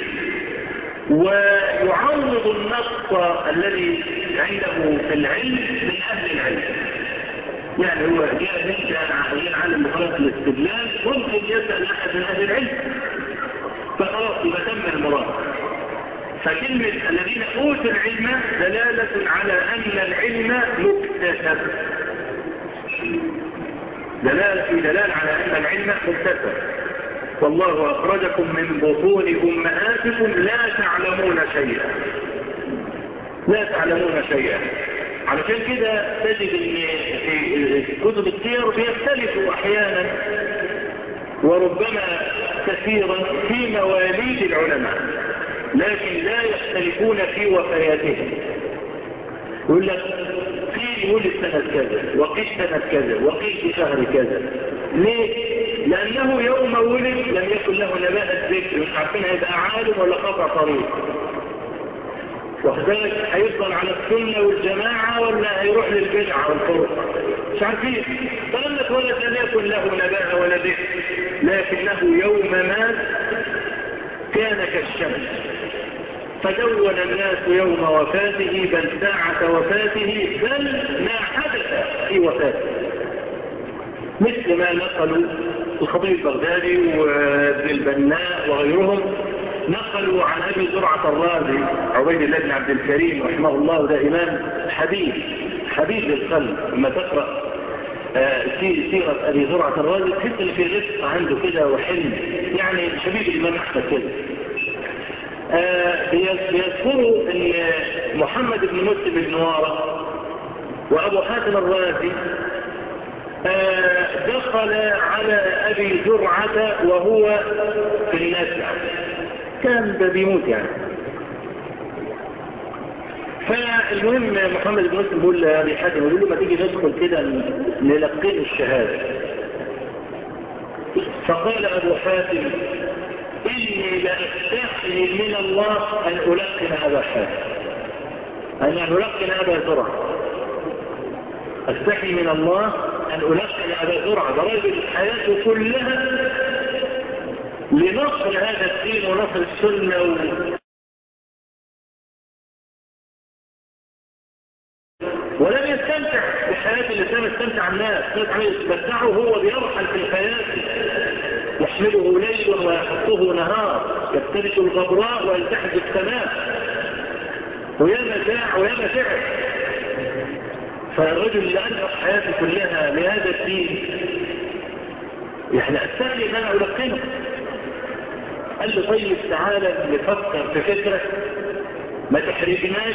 ويعوض النقص الذي عنده في العلم من أهل العلم. يعني هو جاء عالم بخلاص الاستدلال ممكن يسأل أحد من أهل العلم فخلاص يبقى تم المراد. فكلمة الذين أوتوا العلم دلالة على أن العلم مكتسب، دلالة على أن العلم مكتسب. والله أخرجكم من بطون أمهاتكم لا تعلمون شيئا، لا تعلمون شيئا. علشان كده تجد ان في كتب السير بيختلفوا احيانا وربما كثيرا في مواليد العلماء، لكن لا يختلفون في وفياتهم. يقول لك قيل ولد سنة كذا وقيل سنة كذا وقيل في شهر كذا. ليه؟ لأنه يوم ولد لم يكن له نباء الذكر، مش عارفين هيبقى عالم ولا قطع طريق، وكذلك هيفضل على السنة والجماعة ولا هيروح للبدعة والفرقة، مش عارفين. فلما اتولد لم يكن له نباء ولا ذكر، لكنه يوم مات كان كالشمس، فدون الناس يوم وفاته بل ساعة وفاته بل ما حدث في وفاته، مثل ما نقلوا الخطيب البغدادي وابن البناء وغيرهم، نقلوا عن أبي زرعة الرازي عبيد الله بن عبد الكريم رحمه الله، ده إمام حبيب للقلب. لما تقرأ سيرة أبي زرعة الرازي تحس إن في رزق عنده كده وحلم، يعني شبيب الإمام أحمد كده. بيذكروا ان محمد بن مسلم بن وارق وابو حاتم الرازي دخل على ابي زرعة وهو في النزع، كان بيموت يعني. فالمهم محمد بن مسلم بيقول لابي حاتم، يقول له ما تيجي ندخل كده نلقين الشهادة. فقال ابو حاتم إني لأستحي من الله أن ألقن أبا حاتم، أن ألقن أبا زرعة. أستحي من الله أن ألقن أبا زرعة، ده راجل حياته كلها لنصر هذا الدين ونصر السنة ولم يستمتع بحياة الإسلام، استمتع الناس يستمتعه هو بيرحل في الحياة، يحمله ليل ويحطه نهار، يفترس الغبراء ويلتحج السماء، وياما جاع وياما تعب. فالرجل اللي أنفق حياته كلها لهذا الدين يعني الثاني ان انا ألقنه. قال له طيب تعالى نفكر في فكرة ما تحرجناش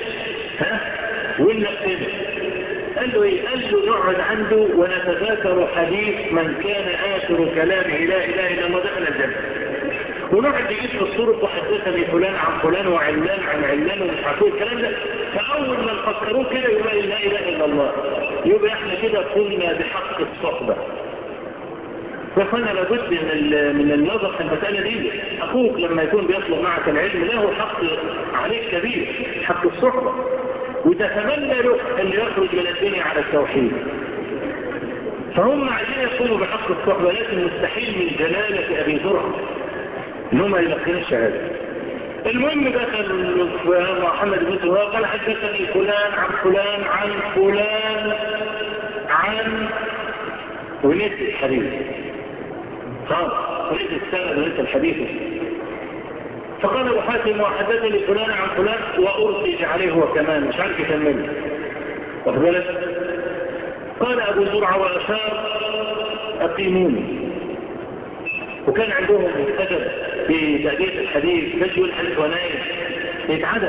ونلقنه. قال له ايه؟ قال له نقعد عنده ونتذاكر حديث من كان آخر كلامه لا إله إلا الله دخل الجنة، ونقعد نجيب في الطرق وحدثني فلان عن فلان وعلان عن علان ومش عارفين الكلام ده. فأول ما نفكروه كده يبقى لا إله إلا الله، يبقى احنا كده قلنا بحق الصحبة. فانا لابد من النظر في المسألة دي. أخوك لما يكون بيطلب معك العلم له حق عليك كبير، حق الصحبة، وتتمنى له أن يخرج من الدنيا على التوحيد. فهم عايزين يقوموا بحق الصحبة، لكن مستحيل من جلالة أبي زرعة إنهم يلقين الشهادة. المهم دخل محمد بن سهاب قال حدثني فلان عن فلان عن فلان عن ونسي الحديث. خلاص ونسي السنة ونسي الحديث. فقال ابو حاتم وحدثني فلان عن فلان وارتج عليه هو كمان مش عارف يكمل. واخد بالك؟ قال ابو زرعه واشار اقيموني. وكان عندهم ادب في تأدية الحديث، مش يقول الحديث ونايم يتعدل.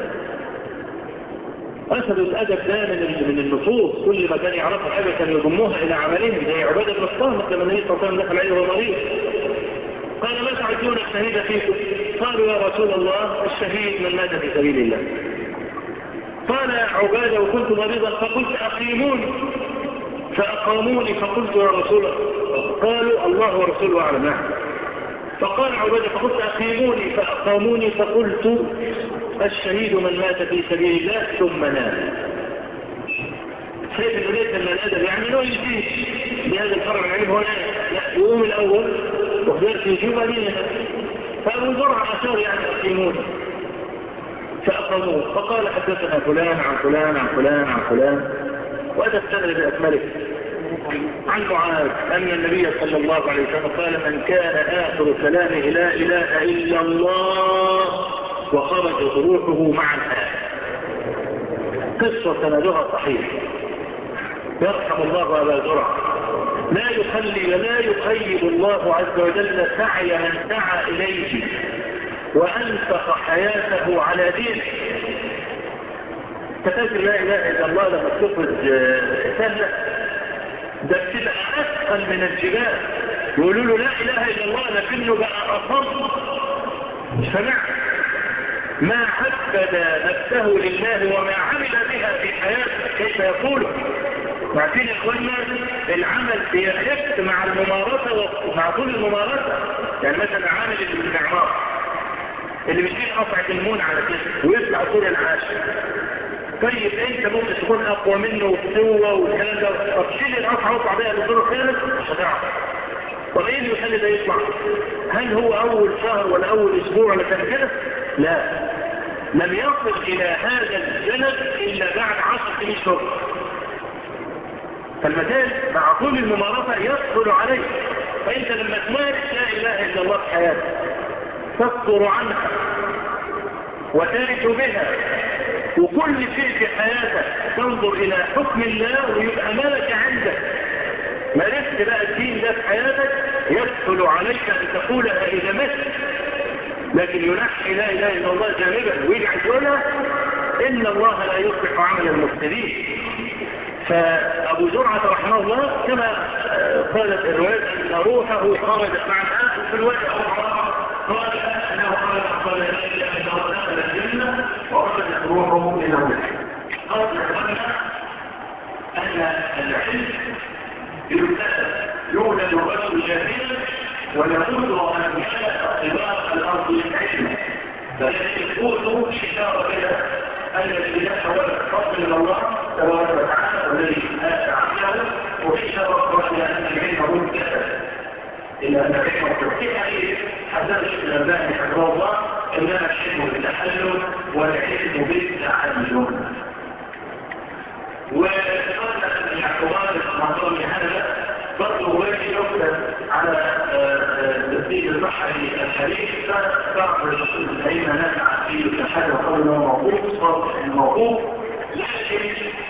أخذوا الأدب ده من النصوص، كل ما كان يعرفوا حاجة كان يضموها إلى عملهم، زي عبادة بن الصامت لما النبي صلى الله عليه وسلم دخل عليه وهو مريض قال ما تعدون الشهيد فيكم؟ قالوا يا رسول الله الشهيد من مات في سبيل الله. قال عبادة وكنت مريضا فقلت أقيموني فأقاموني فقلت يا رسول الله. قالوا الله ورسوله أعلم. فقال عبادة فقلت أقيموني فأقاموني فقلت الشهيد من مات في سبيل الله ثم نام. شايف انه ليس من الادب، يعني لو يجيب بهذا الفرع من علم هو لا يقوم الاول وفدرس يجيب امينه. فابو زرع اشار يعني اقيموني فاقاموه. فقال حدثنا فلان عن فلان عن فلان عن فلان واتى السند باكمله عن معاذ ان النبي صلى الله عليه وسلم قال من كان اخر كلامه لا اله الا الله وخرجت روحه مع الآية. قصة سندها صحيح. يرحم الله أبا زرع. لا يخلي ولا يخيب الله عز وجل سعي من سعى إليه وأنفق حياته على دينه. تفكر لا إله إلا الله لما تخرج سهلة، ده بتبقى أثقل من الجبال. يقولوا له لا إله إلا الله لكنه بقى أصم. سمع ما عبد نفسه لله وما عمل بها في حياته كيف يقول. وعارفين يا اخوانا العمل بيخف مع الممارسة ومع طول الممارسة. يعني مثلا عامل المعمار اللي بيشيل قطعة المون على كده ويطلع طول العاشر، طيب انت ممكن تكون اقوى منه وقوة والكلام ده، طب شيل القطعة واطلع بيها للدور الثالث مش هتعرف. طب ايه اللي بيخلي ده يطلع؟ هل هو اول شهر ولا اول اسبوع ولا كان كده؟ لا، لم يصل الى هذا الجلد الا بعد 10 سنين شغل. فالمثال مع طول الممارسة يسهل عليك. فانت لما تمارس لا اله الا الله في حياتك تصدر عنها وترد بها وكل شيء في حياتك تنظر الى حكم الله ويبقى ملك عندك، مارست بقى الدين ده في حياتك يسهل عليك ان تقولها اذا مت. لكن ينحي لا اله الا الله جانبا ويجعل يقولها ان الله لا يصلح عمل المفسدين. فابو زرعة رحمه الله كما قالت الروايات ان روحه خرجت مع الآخر في الوجه قال انه قال لا اله الا الله دخل الجنه وخرجت روحه من الوجه. قال ان العلم يولد الرجل جاهلا ويموت ومن كان طباق الارض علما. فيقول اشاره الى ان الاله هو الفضل من الله تبارك وتعالى والذي عمله وفي شرف الى ان العلم مبتدا الى ان العلم مبتدا. حدث الالباني رحمه الله انما العلم بالتحلل والعلم بالتعلم. وقال ان الاعتبار المنظومي هذا برضه واجب يكتب على تسديد الصحة الحديث. فبعض العلم نزع في التحدث قوله موقوف صوت الموقوف، لكن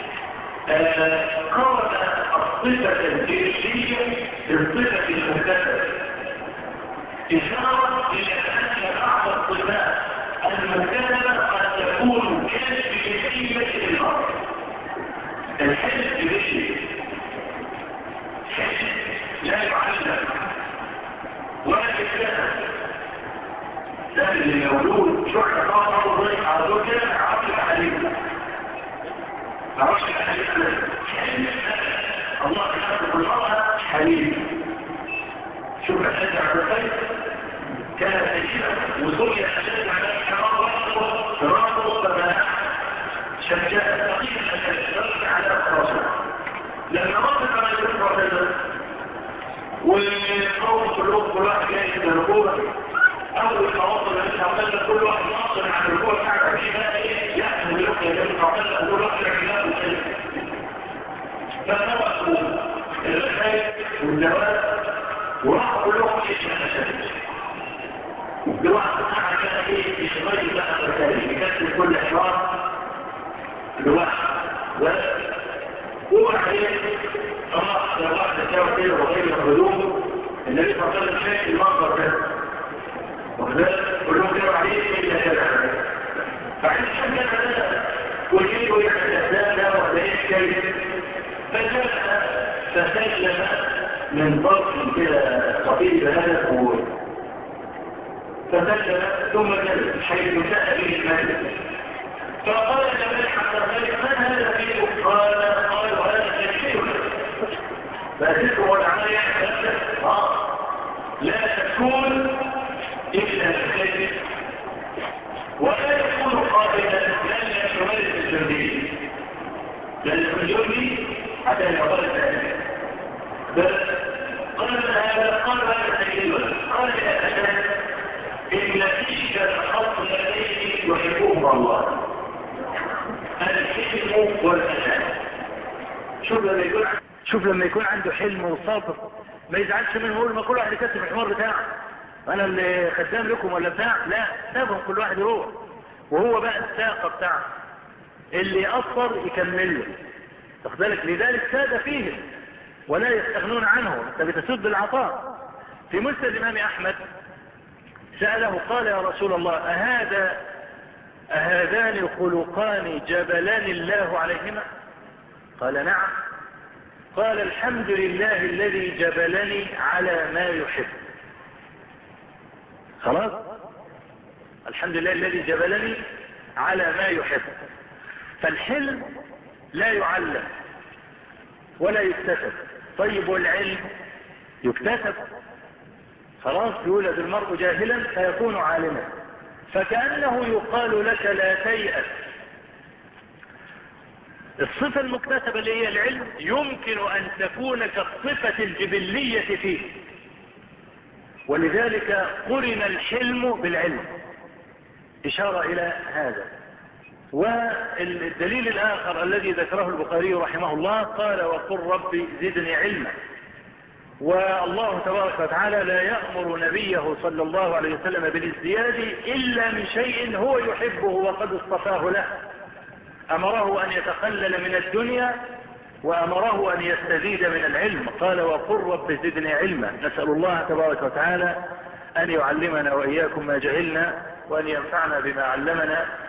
قال الصفة الجيشية بالصفة المكتبة إشارة إلى أن بعض الصفات المكتبة قد معرفش الله يحب المرأة حليم. شوف أشد على الخير كان سيئا وسمي أشد على الحرام فراسه فما شجاء ثقيل أشد على أخراجه لما وقف على الفرصة والقوم كلهم كل واحد جاي من الركوبة أول ما وصل للحقل كل واحد يحصل على الركوبة بتاعته فيها يحمل يحيى للحقل كل واحد يحمل وسلم فنوصوا الخير والزواج وراحوا كلهم شيء من الشيء الواحد ساعة كان ايه يشغل بقى الرسالة يكتب كل حوار الواحد وبعدين خلاص لو واحد يتجاوز كده وغير الهدوم النبي صلى الله عليه وسلم شايف المنظر ده وكذلك كلهم جاوا عليه الا كذا فعند الحاجة ده كل ويحدثان ده ولا ايه كيف فجاء فسلم من ضرب كده خطيب هذا القبور فسلم ثم جلس حيث جاء به المال فقال لمن حتى ذلك من هذا فيه قال هذا شيء فأسفه والعمل يحدث لا تكون إلا الخير ولا يكون قائلا لن يتمارس الجندي لن يكون الجندي حتى يعطل ذلك قال هذا سيدنا قال يا أشهد إن فيك الأصل الذي يحبه الله الحلم والأمان شوف لما يكون عنده حلم وصبر ما يزعلش منه يقول ما كل واحد يكتب الحمار بتاعه انا اللي خدام لكم ولا بتاع لا سابهم كل واحد يروح وهو بقى الساقة بتاعه اللي يأثر يكمل له تاخد بالك لذلك ساد فيهم ولا يستغنون عنه انت بتسد العطاء. في مسند الإمام أحمد سأله قال يا رسول الله أهذان خلقان جبلان الله عليهما قال نعم قال الحمد لله الذي جبلني على ما يحب خلاص الحمد لله الذي جبلني على ما يحب. فالحلم لا يعلم ولا يكتسب. طيب والعلم يكتسب خلاص يولد المرء جاهلا فيكون عالما فكأنه يقال لك لا تيأس. الصفة المكتسبة اللي هي العلم يمكن أن تكون كالصفة الجبلية فيه ولذلك قرن الحلم بالعلم إشارة إلى هذا. والدليل الآخر الذي ذكره البخاري رحمه الله قال وقل ربي زدني علما. والله تبارك وتعالى لا يأمر نبيه صلى الله عليه وسلم بالازدياد إلا من شيء هو يحبه وقد اصطفاه له. أمره أن يتخلل من الدنيا وأمره أن يستزيد من العلم قال وقل رب زدني علما. نسأل الله تبارك وتعالى أن يعلمنا وإياكم ما جهلنا وأن ينفعنا بما علمنا